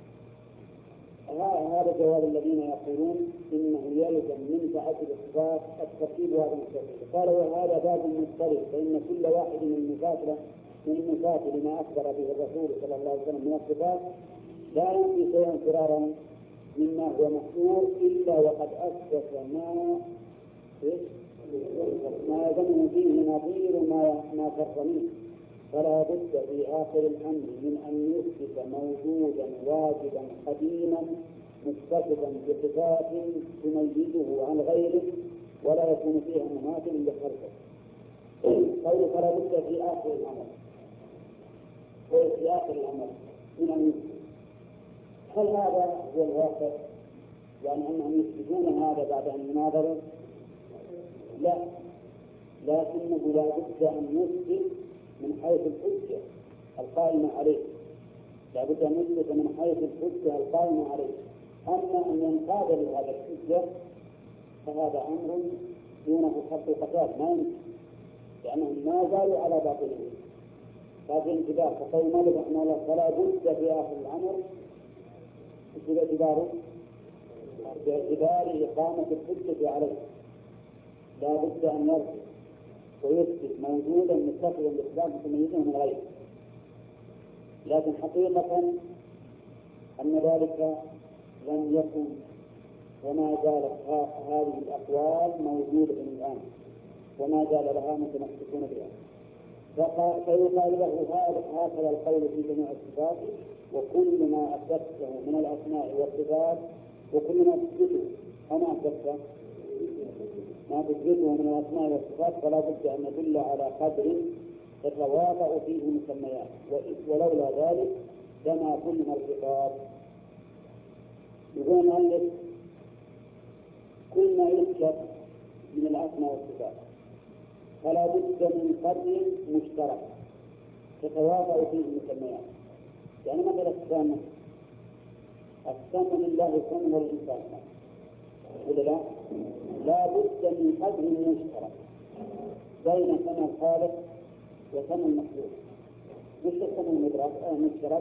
هذا جواب الذين يقولون إنه يلزم من تعدد الصفات الترتيب وهذا المستقيم. قال وهذا باب مختلف، فإن كل واحد من المثال لما أخبر به الرسول صلى الله عليه وسلم من الصفات لا يمكن شيئا فرارا مما هو مشهور إلا وقد أثبت ما يظن فيه نظير ما فر منه، فلا بد في آخر الأمر من أن يثبت موجودا واجبا قديما متصفا بصفات تميزه عن غيره ولا يكون فيها مماثل لخلقه. قول فلا بد في آخر الأمر من أن يثبت. هل هذا هو الواقع؟ يعني أنهم يثبتون هذا بعد أن يناظروا؟ لا، لكنه لا بد أن يثبت من حيث الحجة القائمة عليه، لا بد أن يثبت من حيث الحجة القائمة عليه. أما أن ينقاد لهذا الحجة فهذا أمر دونه خط القتال ما يمكن، لأنهم ما زالوا على باطلهم. هذا انتباه. فقول مالك رحمه الله فلا بد في آخر الأمر باعتبار إقامة الحجة عليه، لا بد أن يرجع ويثبت موجودا متصلا بإثبات تمييزه من غيره. لكن حقيقة أن ذلك لم يكن وما زالت هذه الأقوال موجودة الآن وما زال لها متمسكون بها. فيقال له هكذا القول في جميع الصفات، وكل ما أثبته من الأسماء والصفات وكل ما تثبته أما أثبته ما تثبته من الأسماء والصفات فلا بد أن يدل على قدر تتواطأ فيه المسميات، ولولا ذلك لما كنا الخطاب. يقول المؤلف كل ما يذكر من الأسماء والصفات فلا بد من قدر مشترك تتواطأ فيه المسميات. يعني مثلا السمع لله سمع والإنسان ولا لا؟ لا بد من قدر مشترك بين سمع الخالق وسمع المخلوق. مش السمع المشترك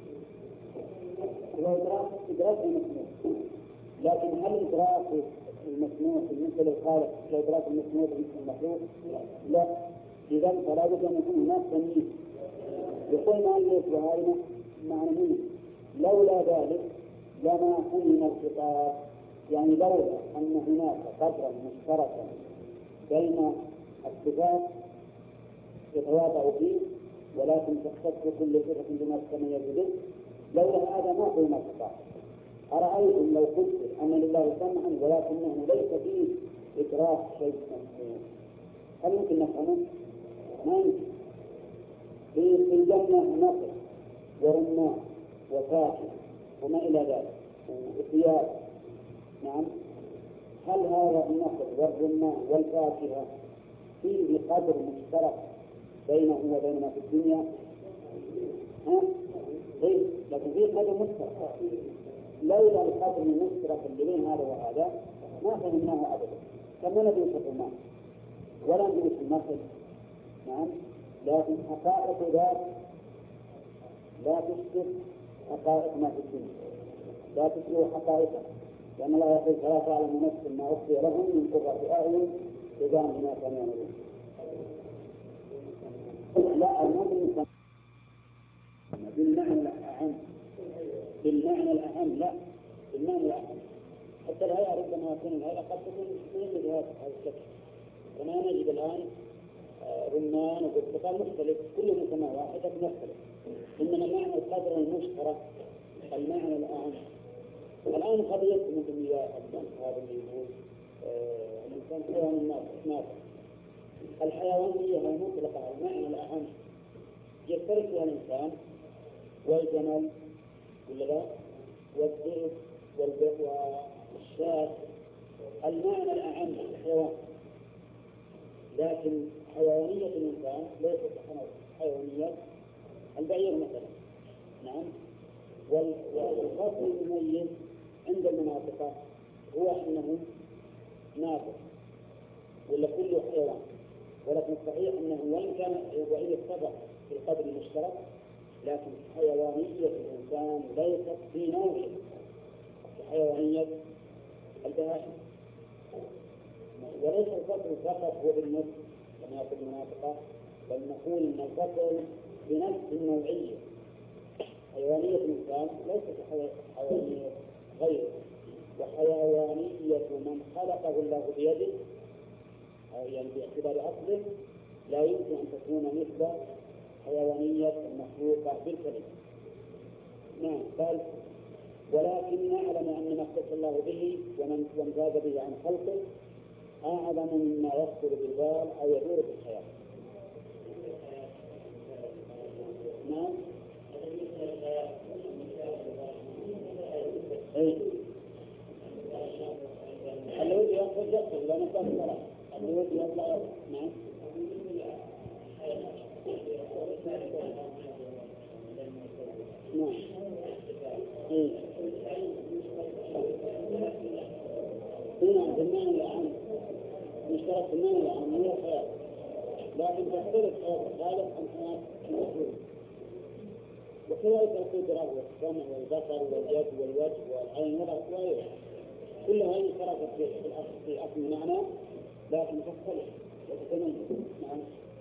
هو إدراك المسموع، لكن هل إدراك المسموع بالنسبة للخالق كإدراك المسموع بالنسبة للمخلوق؟ لا. إذا فلا بد أن يكون هناك تمييز. يقول مؤلف وهذا معنى منه لولا ذلك لما حمل الخطاب، يعني لولا أن هناك قدرا مشتركا بين الصفات يتواطأ فيه ولكن تختص كل صفة بما تتميز به، لولا هذا ما قلنا الخطاب. أرأيتم لو قلت أن لله سمعا ولكنه ليس فيه إدراك شيء مسموع، هل يمكن نفهمه؟ ما يمكن. في الجنة نقل ورمان وفاكهة وما إلى ذلك وثياب. نعم، هل هذا النقل والرمان والفاكهة فيه قدر مشترك بينه وبين ما في الدنيا؟ طيب، لكن فيه قدر مشترك. لولا القدر المشترك اللي بين هذا وهذا ما فهمناه أبدا. كما ندرس الرمان ولا ندرس النقل. نعم، لكن حقائق ذات لا تشبه حقائق ما في الدنيا، لا تشبه حقائقها، لأن الله يقول فلا تعلم نفس ما أخفي لهم من قرة أعين جزاء بما كانوا يعملون. لا المؤمن بالمعنى الأعم، بالمعنى الأعم، لا بالمعنى الأعم. حتى الهيئة ربما يكون الهيئة قد تكون مثل هذا الشكل، كما نجد الآن رمان وبرتقال مختلف كل مسمى واحدة مختلف، إنما معنى القدر المشترك المعنى الأعم. الآن قضية مثل هذا اللي يقول الإنسان حيوان الناس، الحيوانية المطلقة المعنى الأعم يشترك فيها الإنسان والجمل ولا لا والذئب والشاة، المعنى الأعم الحيوان، لكن حيوانية الإنسان ليست حيوانية البعير مثلا. نعم. والفصل المميز عند المناطق هو أنه ناطق ولا كل حيوان، ولكن الصحيح أنه وإن اتفق في القدر المشترك، لكن حيوانية الإنسان ليست في نوعه كحيوانية البهائم. وليس الفصل فقط هو بالنصف كما يقول المناطق، بل نقول أن الفصل بنفس النوعية. حيوانية الإنسان ليست حيوانية غيره، وحيوانية من خلقه الله بيده يعني باعتبار أصله لا يمكن أن تكون مثل حيوانية المخلوقة بالكلمة. نعم. بل ولكن نعلم أن ما اختص الله به ومن زاد به عن خلقه أعظم مما يخطر بالبال أو يدور في الخيال. نعم. اللي ودي يخرج لا نقدر نرى اللي ودي يطلع. نعم. نعم. هنا بالمعنى العام مشترك بالمعنى العام هي الخيال، لكن تختلف حياة الخالق عن حياة المخلوق. وكذلك القدرة والسمع والبصر واليد والوجه والعين والغيره كل هذه اشتركت في أصل معنى، لكن تختلف وتتميز. نعم.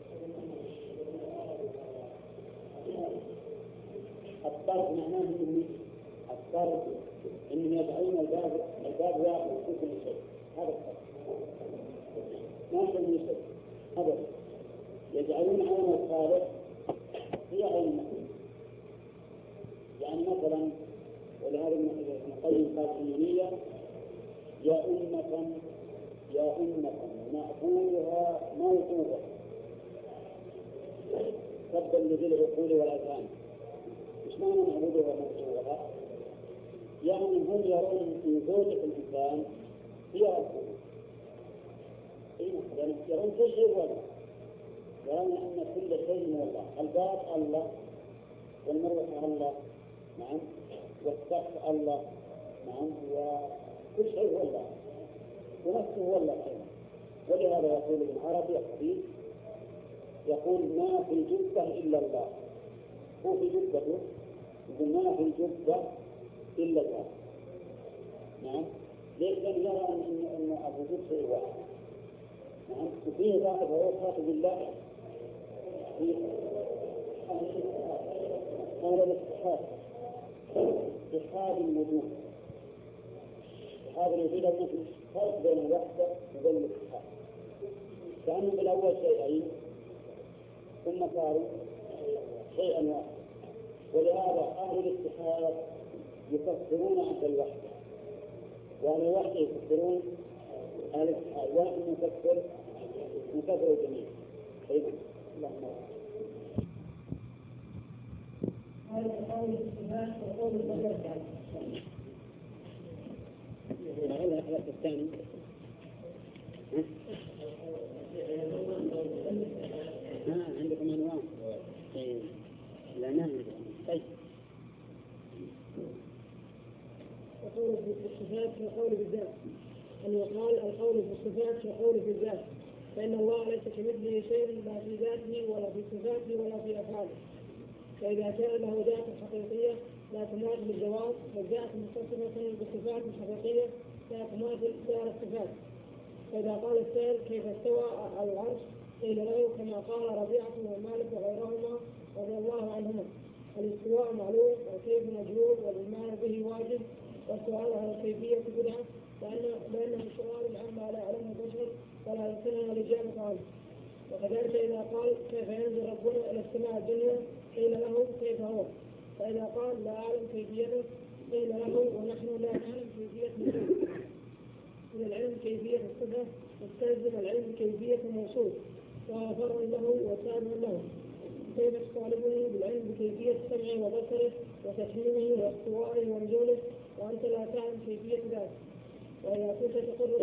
الطرد معناه أنه الطرد إنهم يدعون الباب واحد في كل شيء، هذا الطرد ما يحصل من شيء أبدا. يجعلون عين الخالق هي عين المخلوق. يعني مثلا ولهذا ابن القيم قال في النونية يا أمة مأبوها موضوعة سبا لذي العقول والأذهان. مش معنى مأبوها موضوعها؟ يعني هم يرون في زوجة الإنسان هي ربه، يعني يرون كل شيء هو الله، يرون أن كل شيء هو الله. الباب الله، والمروحة الله، نعم، والسقف الله، نعم، وكل شيء هو الله ونفسه هو الله أيضا. ولهذا يقول ابن عربي الحديث يقول ما في الجبة إلا الله، هو في جبته يقول ما في الجبة إلا الله. نعم. ليش؟ لأن يرى أن الوجود شيء واحد. نعم. وفيه ذلك هو خاطب بالله في قال الاتحاد، اتحاد الوجود، اتحاد الوجود مثل فرق بين الوحدة وبين الاتحاد، كأنهم بالأول شيئين ثم صاروا شيئا واحدا. ولهذا أهل الاتحاد يفسرون أهل الوحدة، وأهل الوحدة يفسرون أهل الاتحاد، ونحن نفسر الجميع. أيضا اللهم قول الاتحاد وقول البشر الثاني. عندكم أنواع؟ لا نعم. طيب. وقول في الصفات وقول في الذات، أن يقال القول في الصفات وقول في الذات، فإن الله ليس كمثله شيء لا في ذاته ولا في صفاته ولا في أفعاله. فإذا كان له ذات حقيقية لا تماثل الجواز فالذات متصفة بالصفات الحقيقية لا تماثل سائر الصفات. فإذا قال السائل كيف استوى على العرش قيل له كما قال ربيعة ومالك وغيرهما رضي الله عنهما: الاستواء معلوم والكيف مجهول والإيمان به واجب والسؤال عن الكيفية بدعة لأنه سؤال عما لا يعلمه البشر ولا يمكننا الإجابة عنه. وكذلك إذا قال كيف ينزل ربنا إلى السماء الدنيا قيل له كيف هو. فإذا قال لا أعلم كيفيته قيل له ونحن لا نعلم كيفية نزوله. من العلم كيفية الصفة يستلزم العلم كيفية الموصوف وهو فرع له وسابع له. كيف تطالبني بالعلم بكيفية سمعه وبصره وتكليمه واستوائه ونزوله وأنت لا تعلم كيفية ذلك؟ وإذا كنت تقر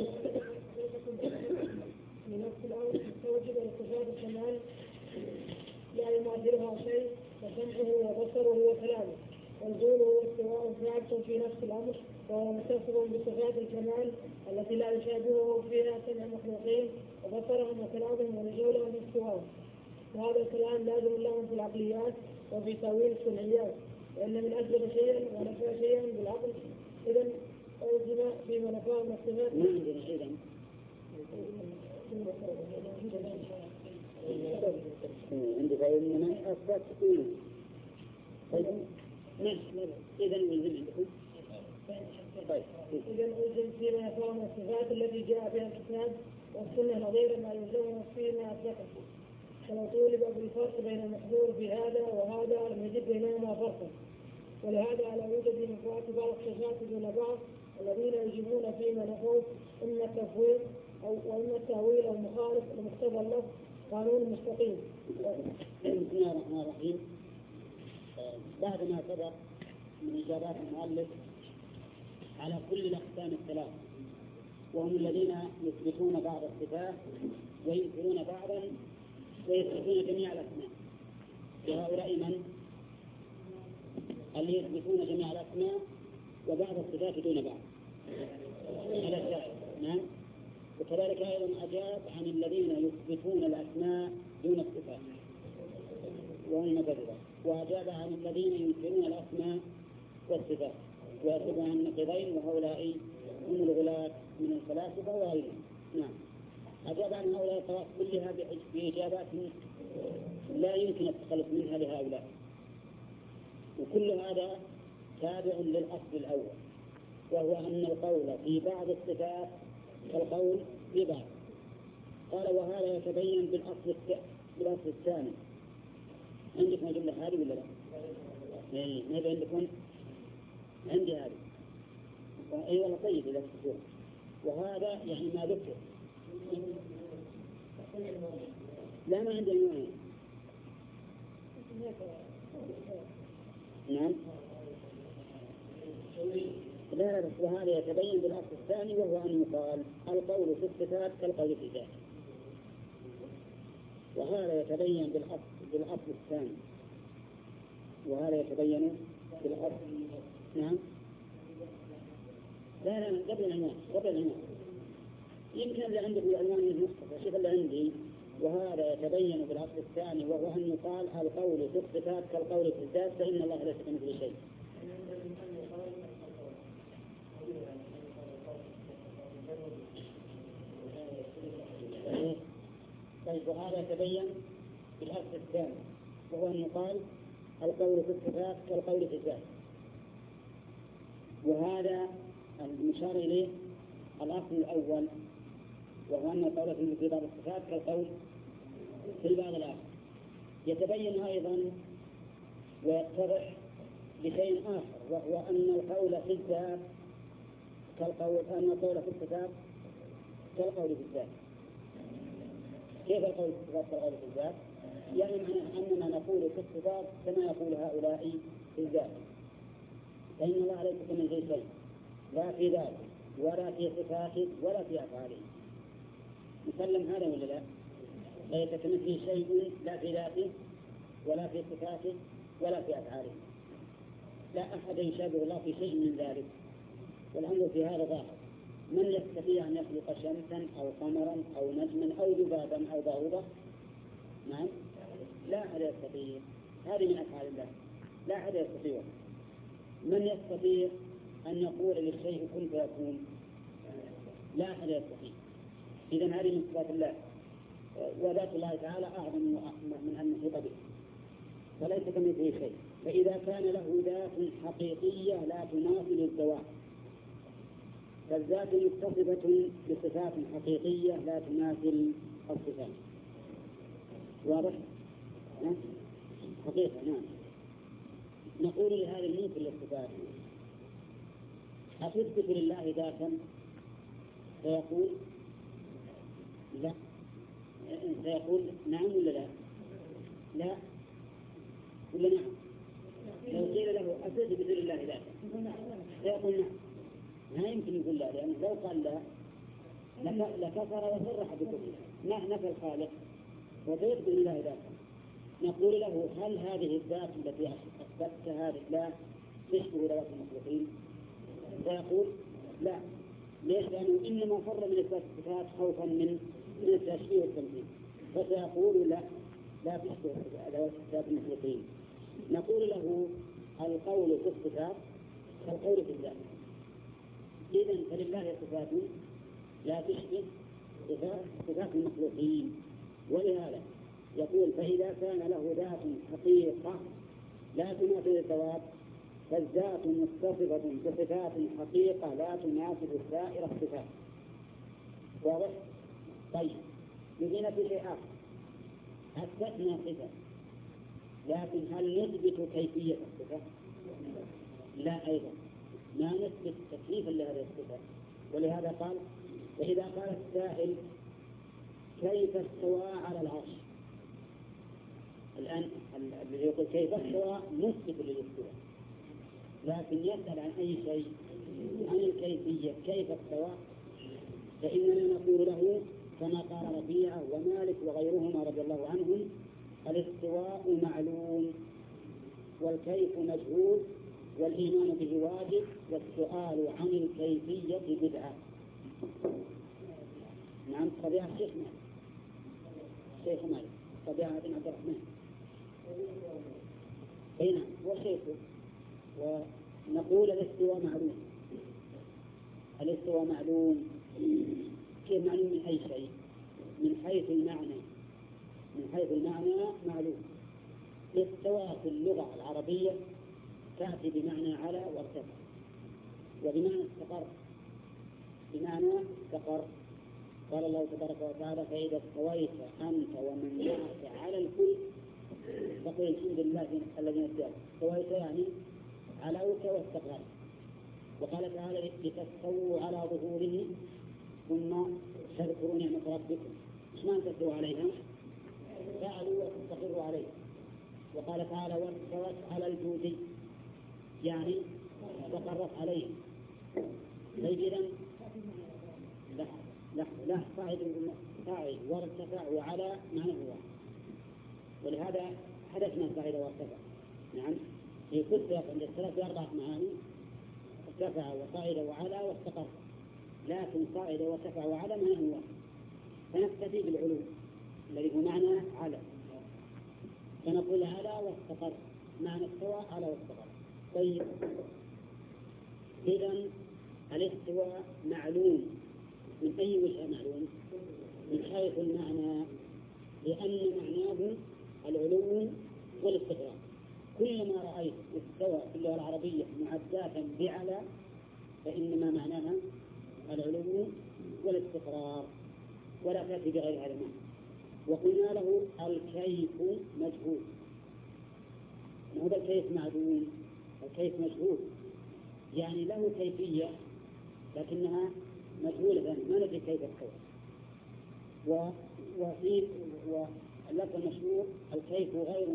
من نفس الأمر تستوجب الاتفاق الكمال لا يماثلها شيء فسمعه وبصره وكلامه ونزوله واستواءه ثابت في نفس الأمر وهو متصف بصفات الكمال التي لا يشابهه فيها سمع المخلوقين وبصرهم وكلامهم ونزولهم واستواءهم. وهذا الكلام لازم لهم في العقليات وفي تأويل الصنعيات لأن من أثبت شيئا ونفى شيئا بالعقل إذن ألزم فيما نفاه من الصفات. ما عندنا إذن عندك علم أثبت تقول إذن ألزم عندكم. طيب إذن ألزم فيما نفاه من الصفات التي جاء بها الكتاب والسنة نظير ما يلزمنا فيما أثبته. فلو طولب بالفرق بين المحظور في هذا وهذا لم يجد بينهما فرقا. ولهذا على وجد نفاة بعض الصفات دون بعض الذين يجبون فيما نفوه إما التفويض وإما التأويل أو مخالف المقتضى له قانون مستقيم. بسم الله الرحمن الرحيم. بعد ما سبق من إجابات المؤلف على كل الأقسام الثلاث وهم الذين يثبتون بعض الصفات وينكرون بعضا ويثبتون جميع الأسماء. وهؤلاء من؟ اللي يثبتون جميع الأسماء وبعض الصفات دون بعض. نعم. وكذلك أيضا أجاب عن الذين يثبتون الأسماء دون الصفات وهم المعتزلة. وأجاب عن الذين ينكرون الأسماء والصفات ويأخذون عن النقيضين وهؤلاء هم الغلاة من الفلاسفة وغيرهم. نعم. أجاب عن هؤلاء الطوائف كلها بإجابات لا يمكن التخلص منها لهؤلاء. وكل هذا تابع للأصل الأول وهو أن القول في بعض الصفات كالقول في بعض. قال وهذا يتبين بالأصل الثاني. عندكم جملة هذه ولا لا؟ ماذا عندكم؟ عندي هذه. أي والله طيب إذا تذكرون. وهذا يعني ما ذكر. لا ما عندي المعنى. نعم. لا بس وهذا يتبين بالأصل الثاني وهو أن يقال القول في الصفات كالقول في الذات. وهذا يتبين بالأصل الثاني وهذا يتبين بالأصل. نعم. لا قبل العنوان يمكن اللي عندك العنوان المختصر شوف اللي عندي. وهذا يتبين بالأصل الثاني وهو أن يقال القول في الصفات كالقول في الذات فإن الله ليس كمثله شيء. طيب وهذا يتبين بالأصل الثاني وهو أن يقال القول في الصفات كالقول في الذات. وهذا المشار إليه الأصل الأول وهو أن القول في بعض الصفات كالقول في البعض الآخر. يتبين أيضا ويتضح بشيء آخر وهو أن القول في الذات أن القول في الصفات كالقول في الذات. كيف القول في الصفات كالقول في الذات؟ يعني أننا نقول في الصفات كما يقول هؤلاء في الذات فإن الله ليس كمثله شيء لا في ذاته ولا في صفاته ولا في أفعاله. نسلم هذا ولا لا؟ ليس كمثله شيء لا في ذاته ولا في صفاته ولا في أفعاله. لا أحد يشابه الله في شيء من ذلك. والأمر في هذا ظاهر. من يستطيع أن يخلق شمسا أو قمرا أو نجما أو ذبابا أو بعوضة؟ نعم لا أحد يستطيع. هذه من أفعال الله لا أحد يستطيع. من يستطيع أن يقول للشيء كن فيكون؟ لا أحد يستطيع. إذن هذه من صفات الله، وذات الله تعالى أعظم من أن نحيط به، فليس كمثله شيء. فإذا كان له ذات حقيقية لا تماثل الذوات، فالذات متصفة بصفات حقيقية لا تماثل الصفات. واضح؟ حقيقة. نعم. نقول لهذا المنكر للصفات أتثبت لله ذاتا؟ فيقول لا. سيقول نعم ولا لا؟ لا ولا نعم؟ لو قيل له أتثبت لله ذاتا سيقول نعم. ما يمكن يقول لا، لأنه لو قال لا لكفر وصرح بكفره، نفى الخالق وسيثبت لله ذاتا. نقول له هل هذه الذات التي أثبتها لله تشبه ذوات المخلوقين؟ فيقول لا. ليش؟ لأنه إنما فر من إثبات الصفات خوفا من التشبيه والتمثيل، فسيقول لا تشبه ذوات المخلوقين. نقول له القول في الصفات كالقول في الذات، إذن فلله صفات لا تشبه صفات المخلوقين. ولهذا يقول فإذا كان له ذات حقيقة لا تماثل الذوات فالذات متصفة بصفات حقيقة لا تماثل سائر الصفات. واضح؟ طيب يجينا في شيء آخر، أثبتنا صفة، لكن هل نثبت كيفية الصفة؟ لا أيضا، ما نثبت تكليفا لهذه الصفة. ولهذا قال وإذا قال السائل كيف استوى على العرش، الآن الذي يقول كيف استوى مثبت للاستواء، لكن يسأل عن أي شيء، عن الكيفية كيف استوى، فإننا نقول له كما قال ربيعة ومالك وغيرهما رضي الله عنهم الاستواء معلوم والكيف مجهول والإيمان به واجب والسؤال عن الكيفية بدعة. نعم. ربيعة الشيخ مالك ربيعة بن عبد الرحمن هنا هو شيخ. ونقول الاستواء معلوم. الاستواء معلوم كيف معلوم؟ من أي شيء؟ من حيث المعنى معلوم. الاستواء في اللغة العربية تأتي بمعنى على وارتفع، وبمعنى استقر، بمعنى استقر. قال الله تبارك وتعالى فإذا استويت أنت ومن معك على الفلك فقل الحمد لله الذي نجاك. استويت يعني علوت واستقرت. وقال تعالى لتستووا على ظهوره ثم تذكروا نعمة ربكم. ايش معنى تستووا عليها؟ فعلوا وتستقروا عليه. وقال تعالى واستوت على الجودي يعني استقرت عليه. إذن لا صاعد وارتفع وعلى معنى هو، ولهذا حدث من صاعد وارتفع. نعم. في كتب عند الثلاث 4 معاني: ارتفع وصاعد وعلى واستقر، لكن صاعد وارتفع وعلى معنى هو، فنكتفي بالعلو الذي هو معنى على، فنقول على واستقر معنى استوى على واستقر. طيب إذن الاستواء معلوم من أي وجه معلوم؟ من حيث المعنى، لأن معناه العلو والاستقرار. كلما رأيت استوى في اللغة العربية معداة بعلى فإنما معناها العلو والاستقرار، ولا تأتي بغير هذا المعنى. وقلنا له الكيف مجهول. هذا الكيف معلوم، الكيف مجهول يعني له كيفية لكنها مجهولة، ما ندري كيف تكون. واللفظ المشهور الكيف غير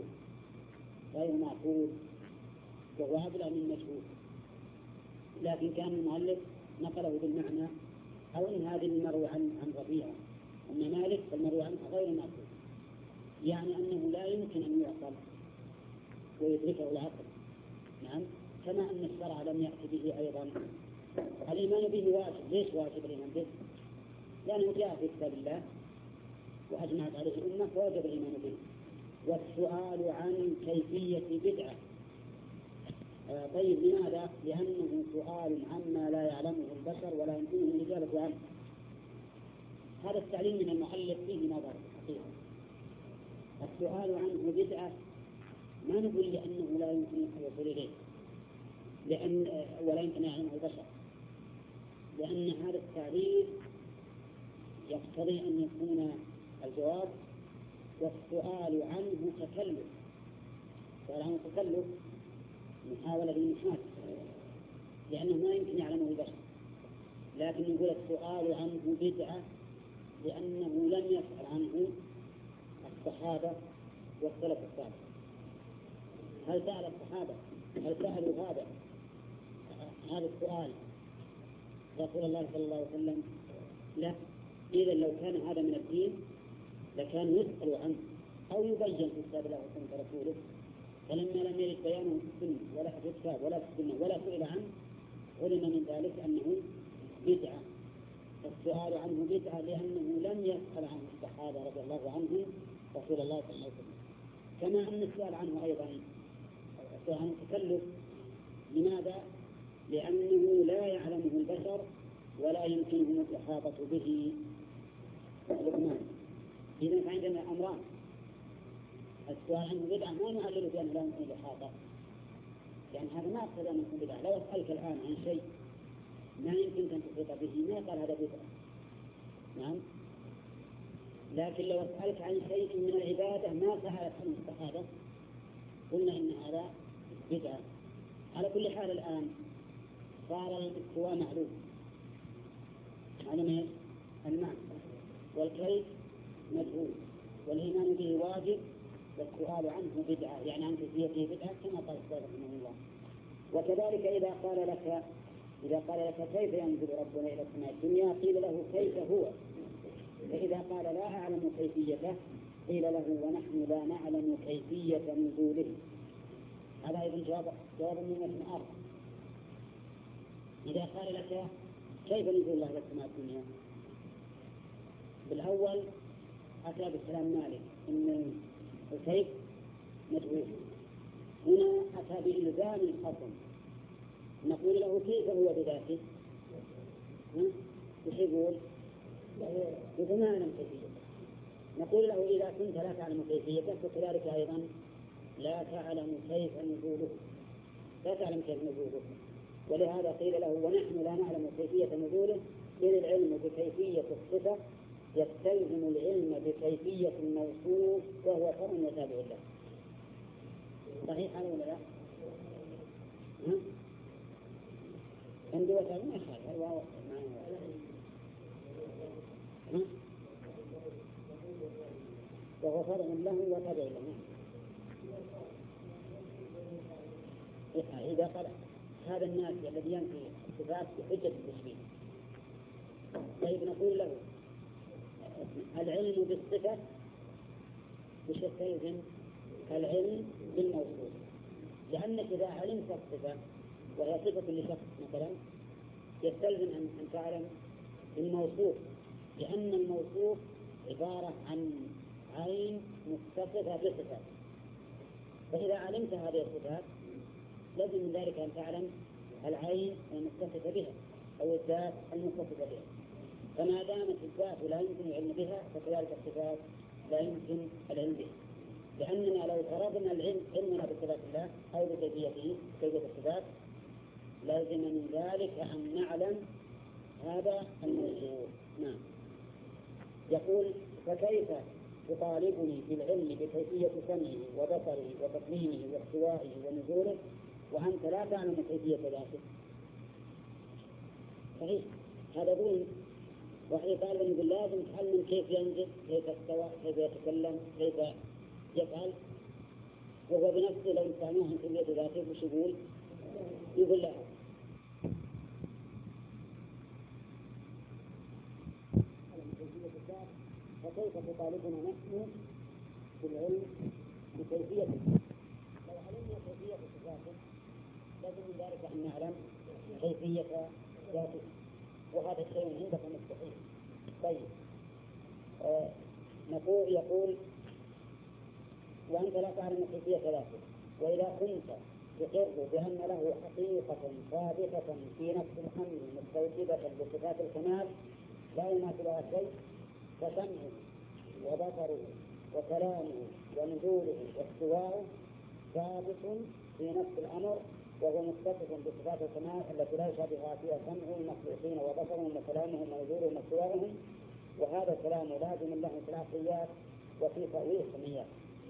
معقول وهو أبلغ من مجهول، لكن كان المؤلف نقله بالمعنى، أو إن هذه المروي عن ربيعة. أما مالك فالمروي عنه غير معقول، يعني أنه لا يمكن أن يعقل ويدركه العقل. نعم. كما أن الشرع لم يأتي به أيضا. الإيمان به واجب. ليش واجب الإيمان به؟ لأنه جاء في كتاب الله وأجمعت عليه الأمة فوجب الإيمان به. والسؤال عن كيفية بدعة. طيب لماذا؟ لأنه سؤال عما لا يعلمه البشر ولا يمكنه الإجابة عنه. هذا التعليم من المؤلف فيه نظر حقيقة. السؤال عنه بدعة ما نقول لأنه لا يمكن الوصول إليه ولا يمكن يعلمه البشر، لأن هذا التعليل يقتضي أن يكون الجواب والسؤال عنه تكلف. السؤال عنه تكلف محاولة للمحال لأنه ما يمكن يعلمه البشر، لكن نقول السؤال عنه بدعة لأنه لم يسأل عنه الصحابة والسلف الصالح. هل سأل الصحابة؟ هل سألوا هذا السؤال رسول الله صلى الله عليه وسلم؟ لا. إذا لو كان هذا من الدين لكان يسأل عنه أو يبين في كتاب الله وسنة رسوله، فلما لم يرد بيانه في السنة ولا في الكتاب ولا في السنة ولا سئل عنه علم من ذلك أنه بدعة. السؤال عنه بدعة لأنه لم يسأل عنه الصحابة رضي الله عنهم رسول الله صلى الله عليه وسلم. كما أن السؤال عنه أيضا السؤال عنه تكلف. لماذا؟ لأنه لا يعلمه البشر ولا يمكنهم الإحاطة به الإيمان. إذا فعندنا أمران: السؤال عنه بدعة ما نعلل بأنه لا يمكن الإحاطة، لأن هذا ما أقصد أن يكون بدعة. لو أسألك الآن عن شيء ما يمكن أن تحيط به ما قال هذا بدعة، نعم. لكن لو أسألك عن شيء من العبادة ما سألت عنه الصحابة قلنا إن هذا بدعة. على كل حال الآن صار الاستواء معلوم، معلوم المعنى، والكيف مجهول، والإيمان به واجب، والسؤال عنه بدعة يعني عن كيفيته بدعة كما قال السلف رحمه الله. وكذلك إذا قال لك كيف ينزل ربنا إلى السماء الدنيا قيل له كيف هو، فإذا قال لا أعلم كيفيته قيل له ونحن لا نعلم كيفية نزوله. هذا أيضا جواب من آخر. إذا قال لك كيف نزول الله إلى السماء الدنيا، بالأول أتى بالكلام مالك إن الكيف مجهول، هنا أتى بإلزام الخصم نقول له كيف هو بذاته؟ يقول ما أعلم كيفيته. نقول له إذا كنت لا تعلم كيفيته فكذلك أيضا لا تعلم كيف نزوله، لا تعلم كيف نزوله. ولهذا قيل له ونحن لا نعلم كيفية نزوله، إذ العلم بكيفية الصفة يستلزم العلم بكيفية الموصوف وهو فرع يتابع له. صحيح هذا ولا لا؟ عندي وتابع ما يخالف الواو وهو فرع له وتابع له. إذا قال هذا الناس الذي ينفي الصفات بحجة التشبيه، طيب نقول له العلم بالصفة مش يستلزم العلم بالموصوف، لأنك إذا علمت الصفة وهي صفة لشخص مثلا يستلزم أن تعلم الموصوف، لأن الموصوف عبارة عن عين متصفة بصفات، فإذا علمت هذه الصفات لازم من ذلك أن تعلم العين المتصفة بها أو الذات المتصفة بها. فما دامت الذات لا يمكن العلم بها فكذلك الصفات لا يمكن العلم بها، لأننا لو فرضنا علمنا بصفات الله أو بكيفيته كيفية الصفات لازم من ذلك أن نعلم هذا الموضوع. نعم. يقول فكيف تطالبني بالعلم بكيفية سمعه وبصره وتكليمه واستوائه ونزوله وأنت لا تعلم كيفية ذاته؟ صحيح هذا ظلم. وحي قال يقول لازم تعلم كيف ينزل، كيف استوى، كيف يتكلم، كيف يفعل، وهو بنفسه لو استعناه عن كيفية ذاته وش يقول لا. فكيف تطالبنا نحن بالعلم بكيفيته؟ لو علمنا كيفية ذاته لازم من ذلك أن نعلم كيفية ذاته، وهذا الشيء عندكم مستحيل. طيب يقول أنت لا تعلم كيفية ذاته، وإذا كنت تقر بأن له حقيقة ثابتة في نفس الأمر مستوجبة بصفات الكمال لا يماثلها شيء، فسمعه وبصره وكلامه ونزوله واستواؤه ثابت في نفس الأمر، وهو متصف بصفات الكمال التي لا يشابهها فيها سمع المخلوقين وبصرهم وكلامهم ونزولهم واستواؤهم، وهذا الكلام لازم له في العقليات وفي تأويل السمعيات.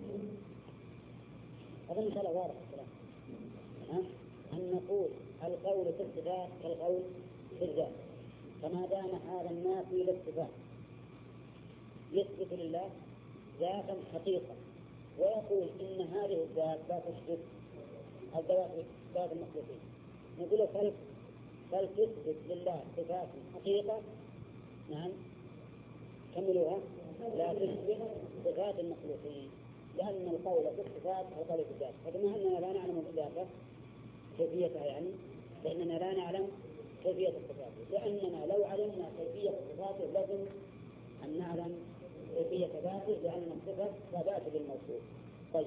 هذا مثال واضح الكلام. أن نقول القول في الصفات كالقول في الذات، فما دام هذا النافي للصفات يثبت لله ذاتا حقيقة ويقول إن هذه الذات لا تشبه ذات المخلوقين، نقول فلتثبت لله صفات حقيقة، نعم كملوها، لا تشبه صفات المخلوقين، لأن القول في الصفات هو قول في الذات. فبما أننا لا نعلم الذات كيفيتها يعني، فإننا لا نعلم كيفية الصفات، لأننا لو علمنا كيفية صفاته لازم أن نعلم كيفية ذاته، لأن الصفة ثابتة بالموصوف. طيب،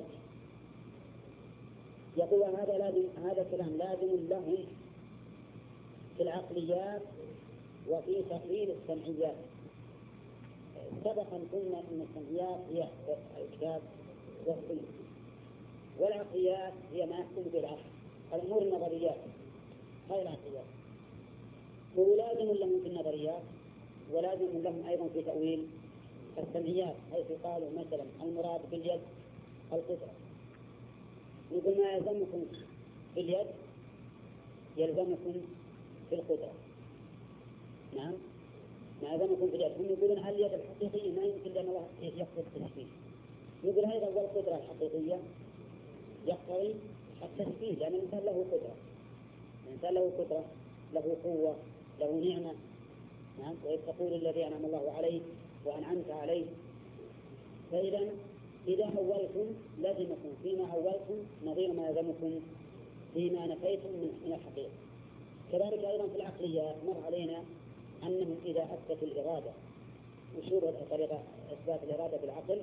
يقول هذا كلام لازم لهم في العقليات وفي تقليل السمعيات. سبقا قلنا أن السمعيات هي الكتاب والسنة، والعقليات هي ما يحكم به العقل، الأمور النظريات هذه العقليات، ولازم لهم في النظريات ولازم لهم أيضا في تأويل السمعيات، حيث قالوا مثلا المراد باليد القدرة، نقول ما يلزمكم في اليد يلزمكم في القدرة. نعم، ما يلزمكم في اليد. هم يقولون اليد الحقيقية ما يمكن لأن الله يقصد التشبيه، نقول أيضا والقدرة الحقيقية يقتضي التشبيه، لأن الإنسان له قدرة، الإنسان له قدرة، له قوة، له نعمة. نعم، وإذ تقول الذي أنعم الله عليه وأنعمت عليه. فإذا إذا أولتم لازمكم فيما أولتم نظير ما يلزمكم فيما نفيتم من الحقيقة. كذلك أيضا في العقليات مر علينا أنهم إذا أثبتوا الإرادة، وشو طريقة إثبات الإرادة بالعقل؟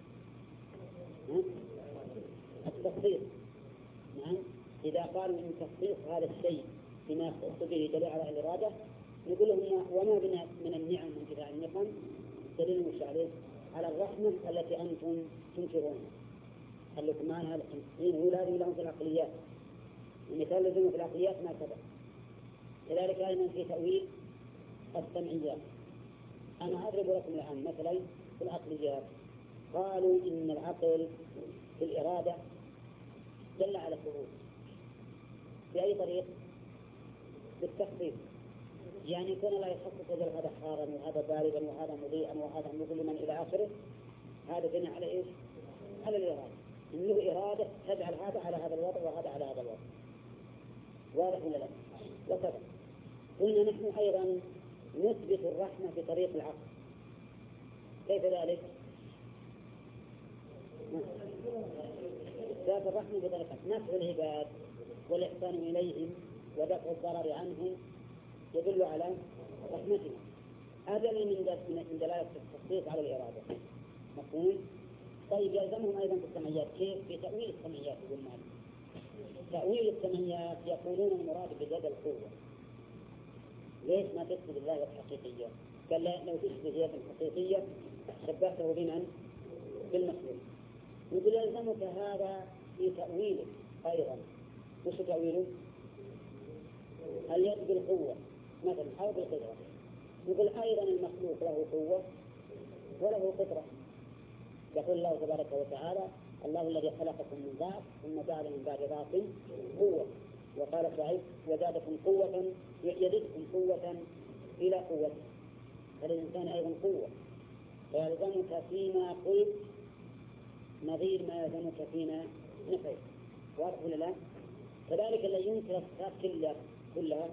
التخصيص. نعم، إذا قالوا إن تخصيص هذا الشيء بما يختص به دليل على الإرادة، نقول لهم وما بنا من النعم من كفاء النقم دليل مش عليه على الرحمة التي أنتم تنكرونها. قال لكم ما هذا هو لازم لهم في العقليات، المثال لازم في العقليات ما كذا. كذلك أيضا في تأويل السمعيات. أنا أضرب لكم الآن مثلا في العقليات، قالوا إن العقل في الإرادة دل على الثبوت بأي طريق؟ بالتخصيص، يعني يكون لا يخصص أجل هذا حارا وهذا باردا وهذا مضيئا وهذا مظلما إلى آخره. هذا بناء على إيش؟ على الإرادة، إن له إرادة تجعل هذا على هذا الوضع وهذا على هذا الوضع. واضح ولا لا؟ وكذا قلنا نحن أيضا نثبت الرحمة بطريق العقل. كيف ذلك؟ إثبات الرحمة بطريقة نفع العباد والإحسان إليهم ودفع الضرر عنهم يدل على رحمتنا. هذا من دلالة التخصيص على الإرادة. مفهوم؟ طيب، يلزمهم أيضا في السمعيات. كيف؟ في تأويل السمعيات. يقولون تأويل السمعيات يقولون المراد باليد القوة. ليش ما تثبت الله الحقيقية؟ قال لو تثبت اليد الحقيقية شبهته بمن؟ بالمخلوق. يقول يلزمك هذا في تأويله أيضا. وش تأويله؟ اليد بالقوة مثلا أو بالقدرة. يقول أيضا المخلوق له قوة وله قدرة. يقول الله تبارك وتعالى الله الذي خلقكم من ضعف ثم جعل من بعد ضعف قوة، وقال شعيب وزادكم قوة يزدكم قوة إلى قوة. فالإنسان أيضا قوة، فيلزمك فيما قلت نظير ما يلزمك فيما نفيت. واضح ولا لا؟ كذلك الذي ينكر الصفات كلها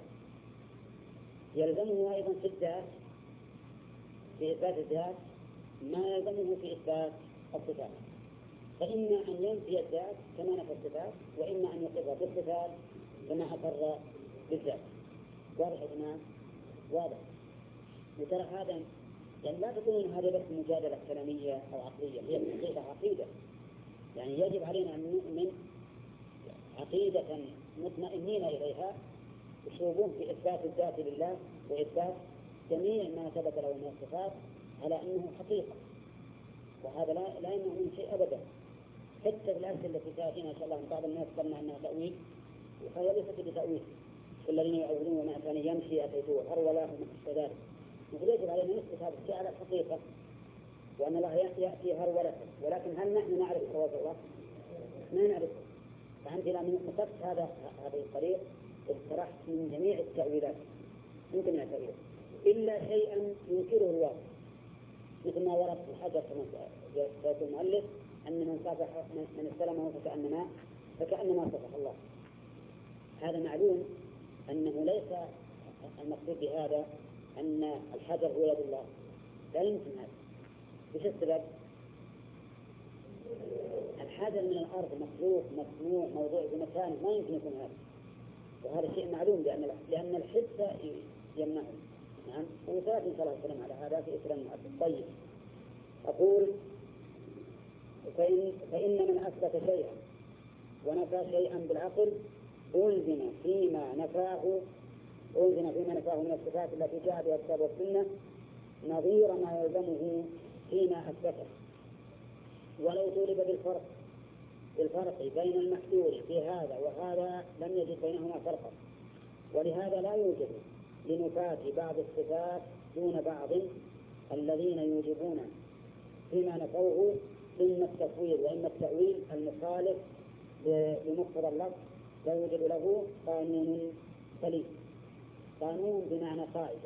يلزمه أيضا في الذات، في إثبات الذات ما يلزمه في إثبات الصفات. فإما أن ينفي الذات كما نفى الصفات، وإما أن يقر بالصفات كما أقر بالذات. واضح يا جماعة؟ واضح. وترى هذا يعني لا تكون هذه بس مجادلة كلامية أو عقلية، هي حقيقة عقيدة. يعني يجب علينا أن نؤمن عقيدة مطمئنين إليها أسلوبهم في إثبات الذات لله وإثبات جميع ما ثبت له من الصفات على أنه حقيقة، وهذا لا يمنع من شيء أبدا. حتى الأمثلة التي تأتينا إن شاء الله من بعض الناس قلنا أنها تأويل، وهي ليست بتأويل. الذين يعبدون وما كان يمشي أتيته هرولا كذلك. يجب علينا نثبت هذا الشيء على الحقيقة، وأن الله يأتي هرولة، ولكن هل نحن نعرف هو الله؟ ما نعرف. فأنت لما نقصت هذا الطريق اقترحت من جميع التأويلات يمكن أن تأويل إلا شيئا ينكره الواقع، مثل ما ورد في الحجر كما سيقول المؤلف أن من استلمه فكأنما صفح الله. هذا معلوم أنه ليس المقصود بهذا أن الحجر هو يد الله، لا يمكن هذا. وش السبب؟ الحجر من الأرض مخلوق مصنوع موضوع بمكانه، ما يمكن يكون هذا، وهذا شيء معلوم لأن الحس يمنعه. نعم، وسأتي إن شاء الله السلام على هذا في إسلام المؤسس. طيب، أقول فإن من أثبت شيئا ونفى شيئا بالعقل ألزم فيما نفاه من الصفات التي جاء بها الكتاب والسنة نظير ما يلزمه فيما أثبته، ولو طولب بالفرق بين المحذور في هذا وهذا لم يجد بينهما فرقا. ولهذا لا يوجد لنفاة بعض الصفات دون بعض الذين يوجبون فيما نفوه إما التفويض وإما التأويل المخالف لمقتضى اللفظ لا يوجد له قانون سليم. قانون بمعنى قاعدة.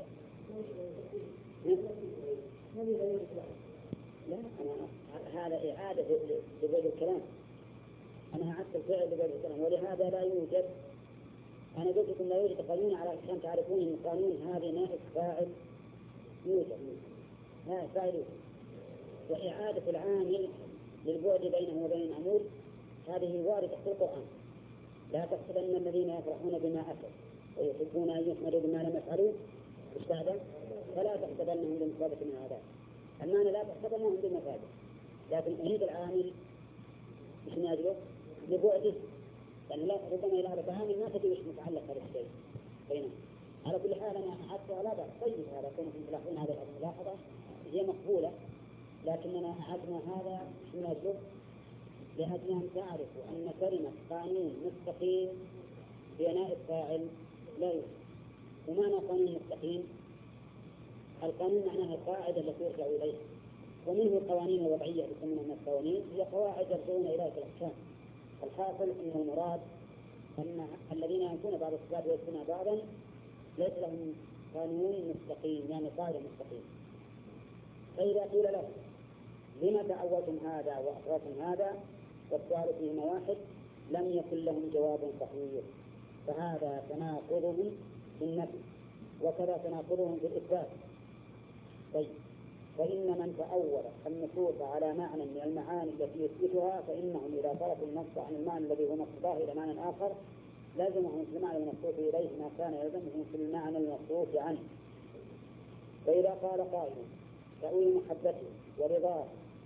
لا، هذا إعادة لبعض الكلام، أنا أعدت الفعل لبعض الكلام، ولهذا لا يوجد. أنا قلت لكم لا يوجد قانون على عشان تعرفون أن قانون هذه نائب فاعل يوجد، نائب فاعل يوجد. وإعادة العامل للبعد بينه وبين المأمور هذه واردة في القرآن. لا تحسبن الذين يفرحون بما أتوا ويحبون أن يحمدوا بما لم يفعلوا استهزاء فلا تحسبنهم بمثابة من عذاب. المعنى لا تحسبنهم بمثابة، لكن أريد العامل مش من أجله لبعده، يعني لا ربما إلى هذا عامل ما تدري وش متعلق هذا الشيء بينهم. على كل حال أنا أعدت لا بأس. طيب، هذا كونكم تلاحظون هذه الملاحظة هي مقبولة، لكننا أعدنا هذا من أجله لأجل أن تعرفوا أن كلمة قانون مستقيم هي نائب فاعل لا يوجد. ومعنى قانون مستقيم القانون معناها القاعدة التي يرجع إليها، ومنه القوانين الوضعية يسمونها من القوانين، هي قواعد يرجعون إليها في الأحكام. الحاصل أن المراد أن الذين ينفون بعض الصفات ويثبتون بعضا ليس لهم قانون مستقيم، يعني قاعدة مستقيم. فإذا قيل له لما تأولتم هذا وأخرتم هذا والسؤال فيهما واحد لم يكن لهم جواب صحيح، فهذا تناقضهم في النفي وكذا تناقضهم في الإثبات. طيب، فإن من تأول النصوص على معنى من المعاني التي يثبتها فإنهم إذا صرفوا النص عن المعنى الذي هو مقتضاه إلى معنى آخر لازمهم في المعنى المنصوص إليه ما كان يلزمهم في المعنى المنصوص عنه. فإذا قال قائل تأويل محبته ورضاه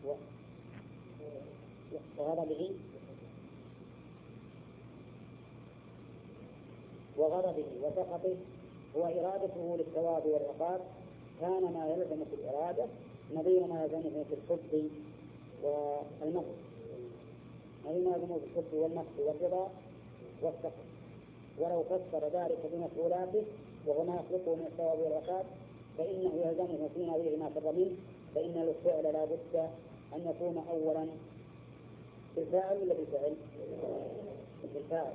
وغضبه وسخطه هو إرادته للثواب والعقاب، كان ما يلزم في الإرادة نظير ما يلزمه في الحب والمقت، نظير ما يلزمه في الحب والمقت والرضا والسخط. ولو فسر ذلك بمفعولاته وهو ما يخلقه من الثواب والعقاب فإنه يلزمه في نظير ما فر منه، فإن الفعل لا بد أن يكون أولا بالفاعل ولا بالفعل؟ بالفاعل.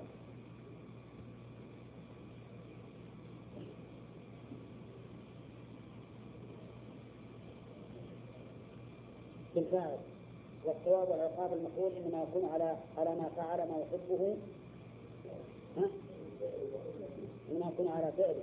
بالفاعل. والثواب والعقاب المفعول إنما يكون على ما فعل ما يحبه، إنما يكون على فعله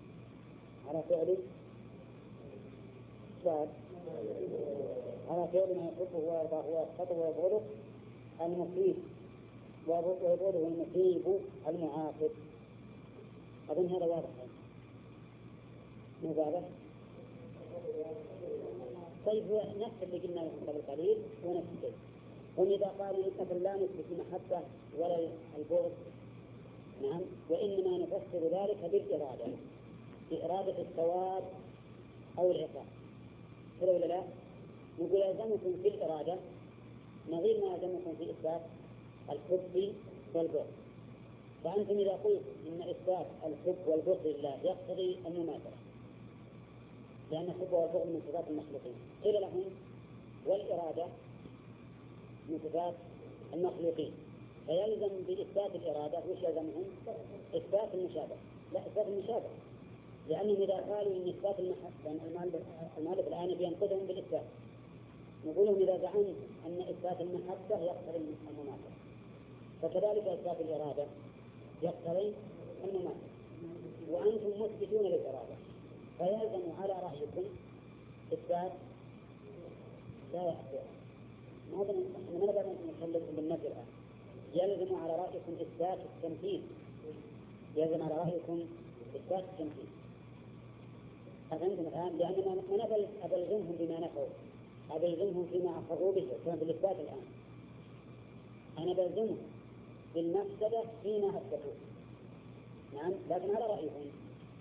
على فعل ما يحبه ويرضاه ويسخطه ويبغضه المصيب ويبغضه المصيب المعاقب. أظن هذا واضح. مو واضح؟ طيب، هو نفس اللي قلنا لكم قبل قليل ونفس الشيء. هم إذا قالوا مثلا لا نثبت المحبة ولا البغض، نعم، وإنما نفسر ذلك بالإرادة، بإرادة الثواب أو العقاب، كذا ولا لا؟ نقول يلزمكم في الإرادة نظير ما يلزمكم في إثبات الحب والبغض. فأنتم إذا قلت إن إثبات الحب والبغض لله يقتضي المماثلة، لأن الحب والبغض من صفات المخلوقين، قيل لهم والإرادة من صفات المخلوقين، فيلزم بإثبات الإرادة وش يلزمهم؟ إثبات المشابه، لا إثبات المشابه، لأنهم إذا قالوا إن إثبات المؤلف الآن بينقذهم بالإثبات، نقولهم إذا زعمت أن إثبات المحبة يقتضي المماثلة، فكذلك إثبات الإرادة يقتضي المماثلة، وأنتم مثبتون للإرادة، فيلزم على رأيكم إثبات لا يحصل. ماذا نتكلم بالنفي الآن؟ يلزم على رأيكم إثبات التمثيل، يلزم على رأيكم إثبات التمثيل. أفهمتم الآن؟ لأننا ما أبلغمهم بما نفوا، أبلغمهم فيما أقروا به كما بالإثبات الآن. أنا بلزمهم بالمفسدة فيما أثبتوه، نعم، لكن على رأيهم.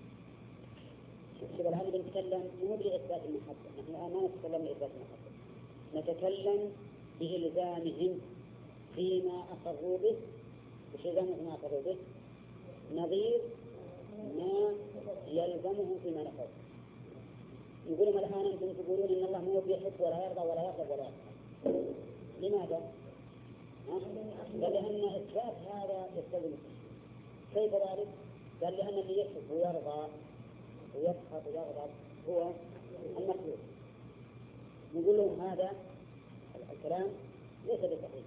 شوف الآن بنتكلم مو بإثبات المحبة، نحن الآن ما نتكلم بإثبات المحبة، نتكلم بإلزامهم فيما أقروا به، وش يلزمهم فيما أقروا به؟ نظير ما يلزمهم فيما نفوا. يقولون الآن أنتم تقولون إن الله مو بيحب ولا يرضى ولا يغضب ولا يغضب. لماذا؟ قال لأن إثبات هذا يستلزم كيف ذلك؟ قال لأن اللي يحب ويرضى ويسخط ويغضب هو المخلوق. نقول لهم هذا الكلام ليس بصحيح،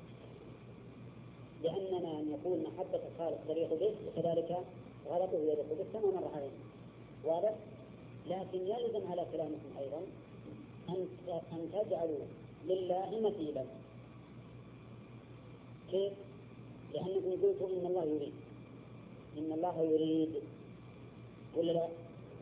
لأننا نقول محبة الخالق تليق به وكذلك غضبه يليق به كما مر علينا، واضح؟ لكن يلزم على كلامكم أيضا أن تجعلوا لله مثيلا. كيف؟ لأنكم قلتم إن الله يريد، إن الله يريد ولا لا؟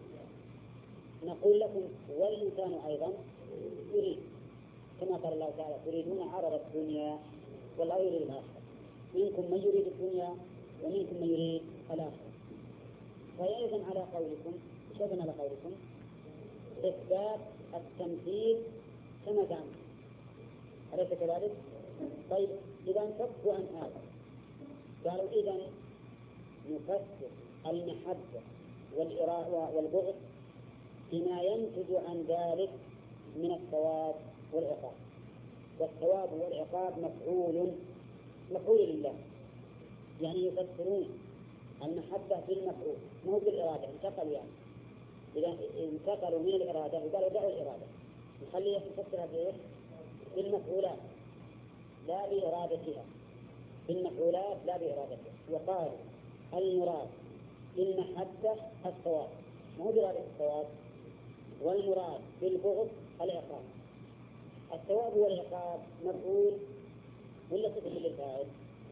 نقول لكم والإنسان أيضا يريد، كما قال الله تعالى تريدون عرض الدنيا والله يريد الآخرة، منكم من يريد الدنيا ومنكم من يريد الآخرة. فيلزم على قولكم، شبنا على قولكم إثبات التمثيل كما زعمتم، أليس كذلك؟ طيب إذا انفكوا عن هذا قالوا إذا نفسر المحبة والبغض بما ينتج عن ذلك من الثواب والعقاب، والثواب والعقاب مفعول لله، يعني يفسرون المحبة بالمفعول مو بالإرادة، انتقلوا يعني إذا انتقلوا من الإرادة وقالوا دعوا الإرادة، نخليه يفسرها بإيش؟ بالمفعولات لا بإرادتها، بالمفعولات لا بإرادتها. وقال المراد بالمحبة الثواب مو بإرادة الثواب، والمراد بالبغض العقاب. الثواب والعقاب مفعول ولا صفة للفاعل؟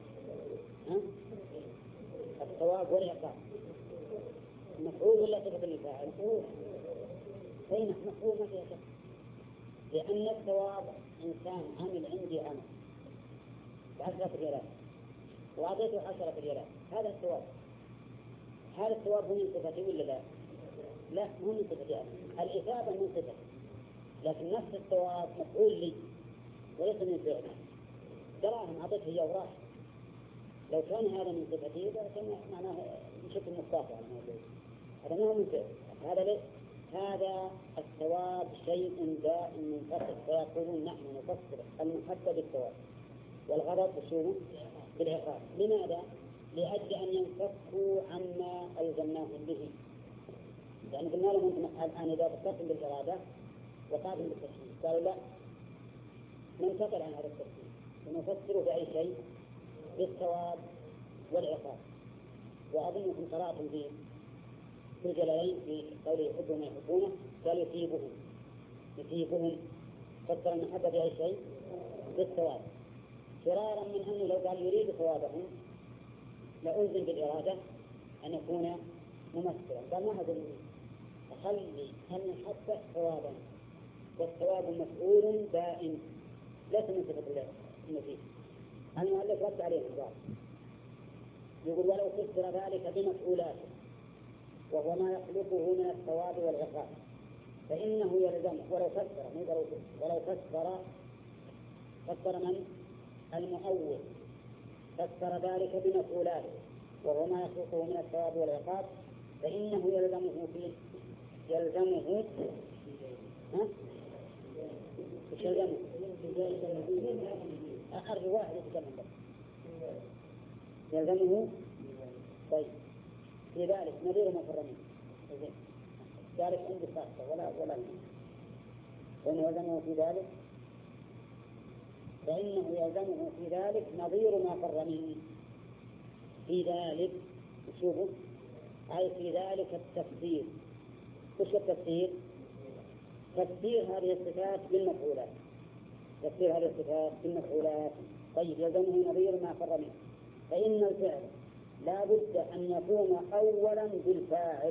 الثواب والعقاب مفعول ولا صفة للفاعل؟ أين مفعول ما فيها شك، لأن الثواب إنسان عمل عندي أنا ب10 ريالات وأعطيته 10 ريالات، هذا الثواب. هذا الثواب هو من صفتي ولا لا؟ لا، مو من صفتي أنا، الإثابة من صفتي، لكن نفس الثواب مفعول لي وليس من فعلي. دراهم أعطيته هي وراح، لو كان هذا من صفتي كان معناه بشكل مختصر على موضوع، هذا ما هو من فعل، هذا ليس، هذا الثواب شيء دائم منفصل. فيقولون نحن نفسر المحبة بالثواب والغضب بالعقاب. لماذا؟ لأجل أن ينفكوا عما ألزمناهم به، يعني قلنا لهم أنتم الآن إذا فكرتم بالإرادة وقعتم بالتشريع، قالوا لا، ننتقل عن هذا التشريع ونفسره بأي شيء؟ بالثواب والعقاب. وأظنكم قرأتم في الجلالين في قوله يحبهم ويحبونه قال يثيبهم، فسر المحبة بأي شيء؟ بالثواب، فرارا من أنه لو قال يريد ثوابهم لألزم بالإرادة أن يكون ممثلا. قال ما هذا أخلي المحبة ثوابا، والثواب مفعول دائم ليس من صفة الله، المفيد. المؤلف رد عليه الظاهر يقول ولو فسر ذلك بمفعولاته وهو ما يخلقه من الثواب والعقاب فإنه يلزمه ولو فسر من؟ المؤول فسر ذلك بمفعولاته وهو ما يخلقه من الثواب والعقاب فإنه يلزمه أخر واحد يلزمه. طيب في ذلك نظير ما فر منه ذلك عندي خاصة ولا وإنه يلزمه في ذلك فإنه يلزمه في ذلك نظير ما فر منه. في ذلك شوفوا أي في ذلك التفسير. وش التفسير؟ تفسير هذه الصفات بالمفعولات. تفسير هذه الصفات بالمفعولات. طيب يلزمه نظير ما فر منه. فإن الفعل لا بد أن يكون أولا بالفاعل.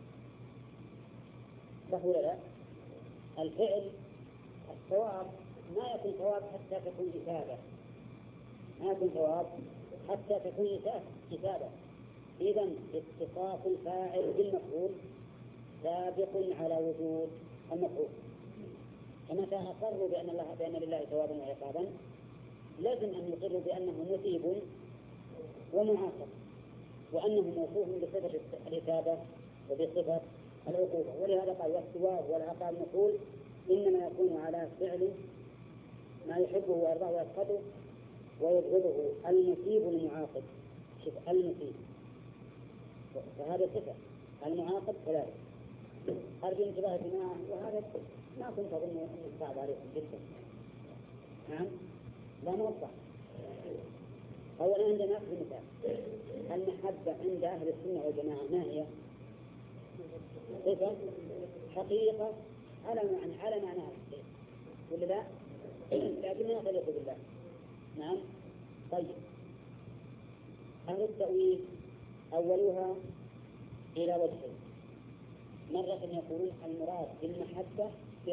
صح ولا لا؟ الفعل الثواب ما يكون ثواب حتى تكون إثابة. ما يكون ثواب حتى تكون إثابة. إذن اتصاف الفاعل بالمفعول سابق على وجود المفعول. فمتى أقروا بأن لله ثوابا وعقابا لازم أن يقروا بأنه مثيب ومعاقب وأنه موصوف بصفة الإثابة وبصفة العقوبة. ولهذا قال والثواب والعقاب نقول إنما يكون على فعل ما يحبه ويرضاه ويسخطه ويبغضه المثيب المعاقب. شوف المثيب فهذا صفة المعاقب كذلك. أرجو انتباه جماعة وهذا ما كنت أظن أن يصعب عليكم جدا. نعم لا موضح. أولا عندنا في مثال المحبة عند أهل السنة والجماعة ما هي؟ صفة حقيقة على معناها الحقيقة ولا لا؟ لكنها تليق بالله. نعم. طيب أهل التأويل أولها إلى وجهين. مرة يقولون المراد بالمحبة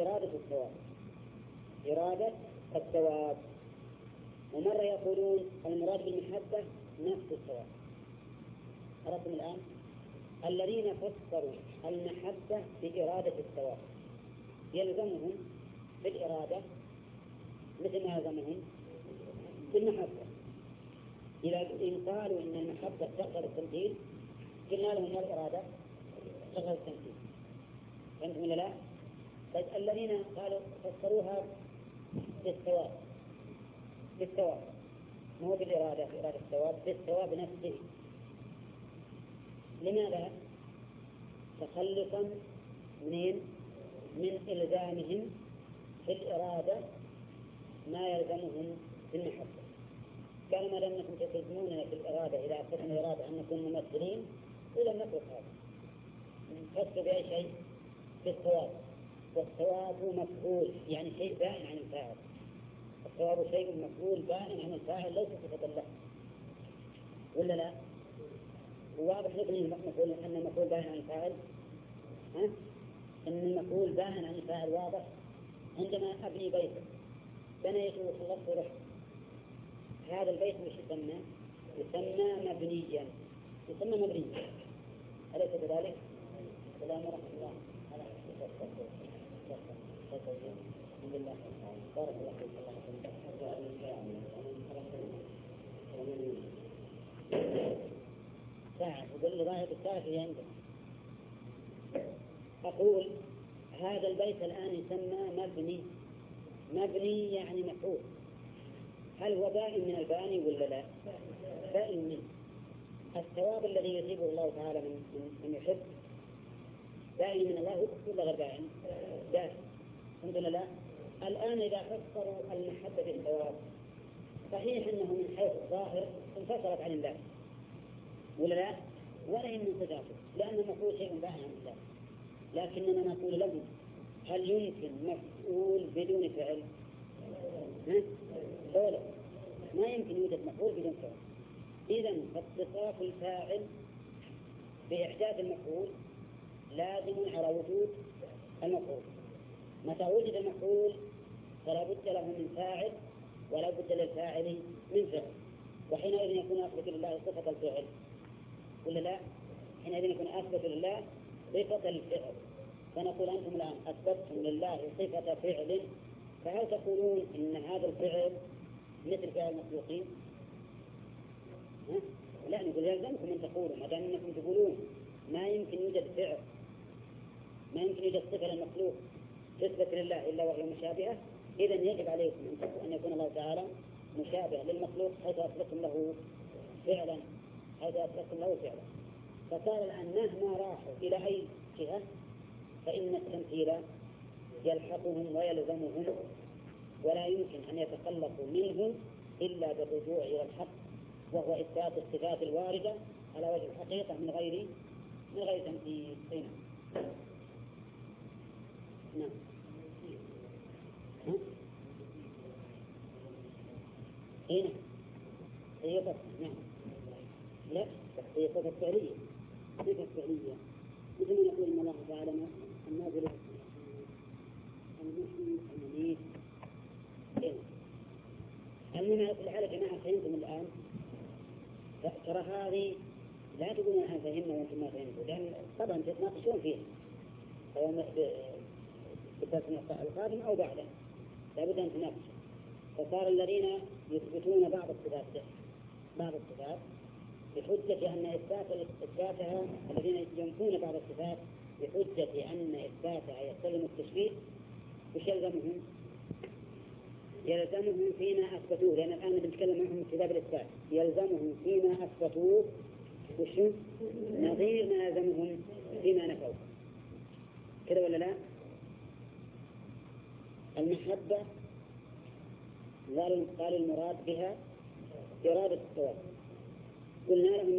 إرادة الثواب ومرة يقولون المراد بالمحبة نفس الثواب. عرفتم الآن؟ الذين فسروا المحبة بإرادة الثواب يلزمهم بالإرادة مثل ما يلزمهم بالمحبة. إذا قالوا إن المحبة تقتضي التمثيل قلنا لهم والإرادة تقتضي التمثيل. فهمتم ولا لا؟ طيب الذين قالوا فسروها بالثواب مو بالإرادة الثواب بالثواب نفسه. لماذا؟ تخلصا من إلزامهم في الإرادة ما يلزمهم في المحبة. قالوا ما لم نكن تلزموننا في الإرادة إذا أخذنا الإرادة أن نكون ممثلين إذا نترك هذا نفسر بأي شيء بالثواب. والثواب مفعول يعني شيء بائن عن الفاعل. الثواب شيء مفعول بائن عن الفاعل ليس صفة له ولا لا؟ واضح لكم أن المفعول بائن عن الفاعل. أن المفعول بائن عن الفاعل واضح. عندما أبني بيتا بنيته وخلصت رحت هذا البيت مش يسمى مبنيا. أليس كذلك؟ السلام ورحمة الله. الحمد لله بارك الله فيك. ساعة وقل لي ظاهر الساعة في عندك. أقول هذا البيت الآن يسمى مبني يعني مفعول. هل هو بائن من الباني ولا لا؟ بائن منه. الثواب الذي يصيبه الله تعالى من يحب بائن من الله ولا غير بائن؟ بائن. الحمد لله. الآن إذا فسروا المحبة بالثواب صحيح أنه من حيث الظاهر انفصلت عن الله ولا لا؟ ولا هي من صفاته لأن المفعول شيء بائن عن الله. لكننا نقول لهم هل يمكن مفعول بدون فعل؟ أولا ما يمكن يوجد مفعول بدون فعل. إذن فاتصاف الفاعل بإحداث المفعول لازم على وجود المفعول. متى وجد المفعول فلا بد له من فاعل ولا بد للفاعل من فعل، وحينئذ يكون أثبت لله صفة الفعل ولا لا؟ حينئذ يكون أثبت لله صفة الفعل. فنقول أنتم الآن أثبتتم لله صفة فعل، فهل تقولون إن هذا الفعل مثل فعل المخلوقين؟ لا، نقول يلزمكم أن تقولوا ما دام أنكم تقولون ما يمكن يوجد فعل، ما يمكن يوجد صفة للمخلوق تثبت لله إلا وهي مشابهة، إذن يجب عليكم أن يكون الله تعالى مشابه للمخلوق حيث أثبتم له فعلا، فصار الآن مهما راحوا إلى أي جهة فإن التمثيل يلحقهم ويلزمهم، ولا يمكن أن يتخلصوا منه إلا بالرجوع إلى الحق، وهو إثبات الصفات الواردة على وجه الحقيقة من غير تمثيل. نعم. هنا هي صفة، نعم. لا، هي صفة فعلية، صفة فعلية، مثل ما يقول إن الله تعالى النازل المشي المميت. المهم على كل حال يا جماعة فهمتم الآن؟ ترى هذه لا تقولون أن فهمنا وأنتم ما فهمتوا، لأن طبعا تتناقشون فيها سواء بالدرس القادم أو بعده، لا بد أن تناقشوا. فصار الذين يثبتون بعض الصفات بحجة أن إثباتها، الذين ينفون بعض الصفات بحجة أن إثباتها يستلزم التشبيه، وش يلزمهم فيما أثبتوه، لأن الآن بنتكلم عنهم في باب الإثبات، يلزمهم فيما أثبتوه وش نظير ما يلزمهم فيما نفوا، كذا ولا لا؟ المحبة قال المراد بها إرادة الثواب، قلنا لهم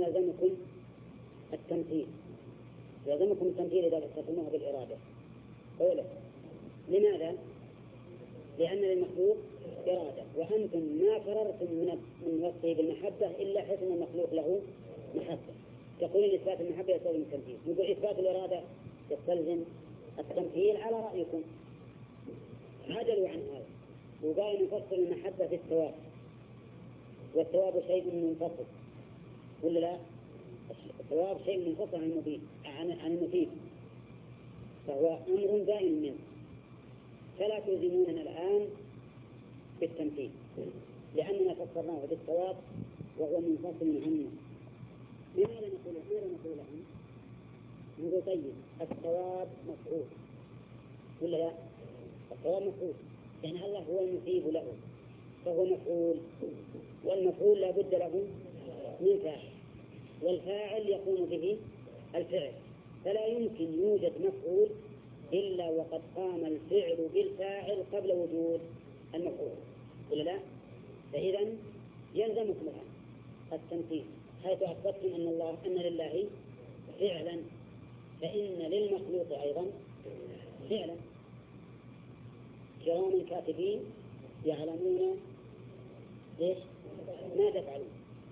يلزمكم التمثيل إذا استخدموها بالإرادة. أولا لماذا؟ لأن للمخلوق إرادة، وأنتم ما فررتم من وصفه بالمحبة إلا حيث أن المخلوق له محبة، تقولون إثبات المحبة يستلزم التمثيل، نقول إثبات الإرادة يستلزم التمثيل على رأيكم. عدلوا عن هذا وقالوا نفصل المحبة في الثواب، والثواب شيء منفصل ولا لا؟ الثواب شيء منفصل عن المفيد، فهو أمر دائم منه، فلا تلزموننا الآن بالتمثيل لأننا فسرناه بالثواب وهو منفصل عنه. لماذا نقول عنه؟ نقول طيب الثواب مفعول ولا لا؟ الثواب مفعول، يعني الله هو المثيب له فهو مفعول، والمفعول لا بد له من فاعل، والفاعل يقوم به الفعل، فلا يمكن يوجد مفعول إلا وقد قام الفعل بالفاعل قبل وجود المفعول ولا لا؟ فإذا يلزمكم الآن التمثيل حيث أثبتم أن لله فعلا، فإن للمخلوق أيضا فعلا. كرام كاتبين يعلمون ما تفعلون،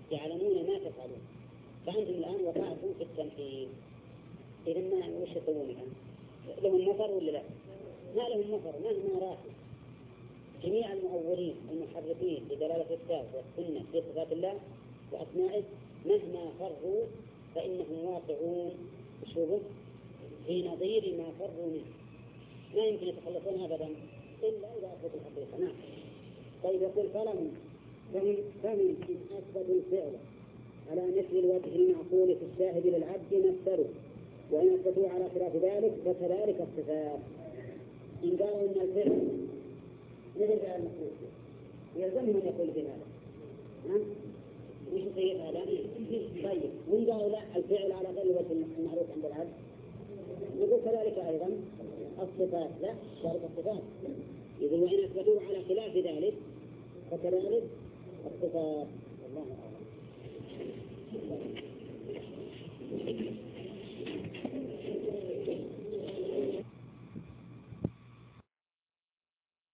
فأنتم الآن وقعتم في التمثيل. إذا ما وش يسوون الآن؟ لهم نفر ولا لا؟ ما لهم نفر مهما راحوا. جميع المؤولين المحرفين لدلالة الكتاب والسنة في صفات الله وأسمائه مهما فروا فإنهم واقعون في نظير ما فروا منه، ما يمكن يتخلصون أبدا إلا إذا أثبتوا الحقيقة. نعم. طيب يقول فمن إن أثبتوا الفعل على مثل الوجه المعقول في الشاهد للعبد مثلوا، وإن أثبتوا على خلاف ذلك فكذلك الصفات. إن قالوا إن الفعل مثل فعل المخلوق يلزمهم أن يقول بهذا. وش يصير هذا؟ طيب وإن قالوا لا الفعل على غير الوجه المعروف عند العبد نقول كذلك أيضا الصفات، لا شرط الصفات. إذا وإن أثبتوا على خلاف ذلك فكذلك الصفات. الله أعلم.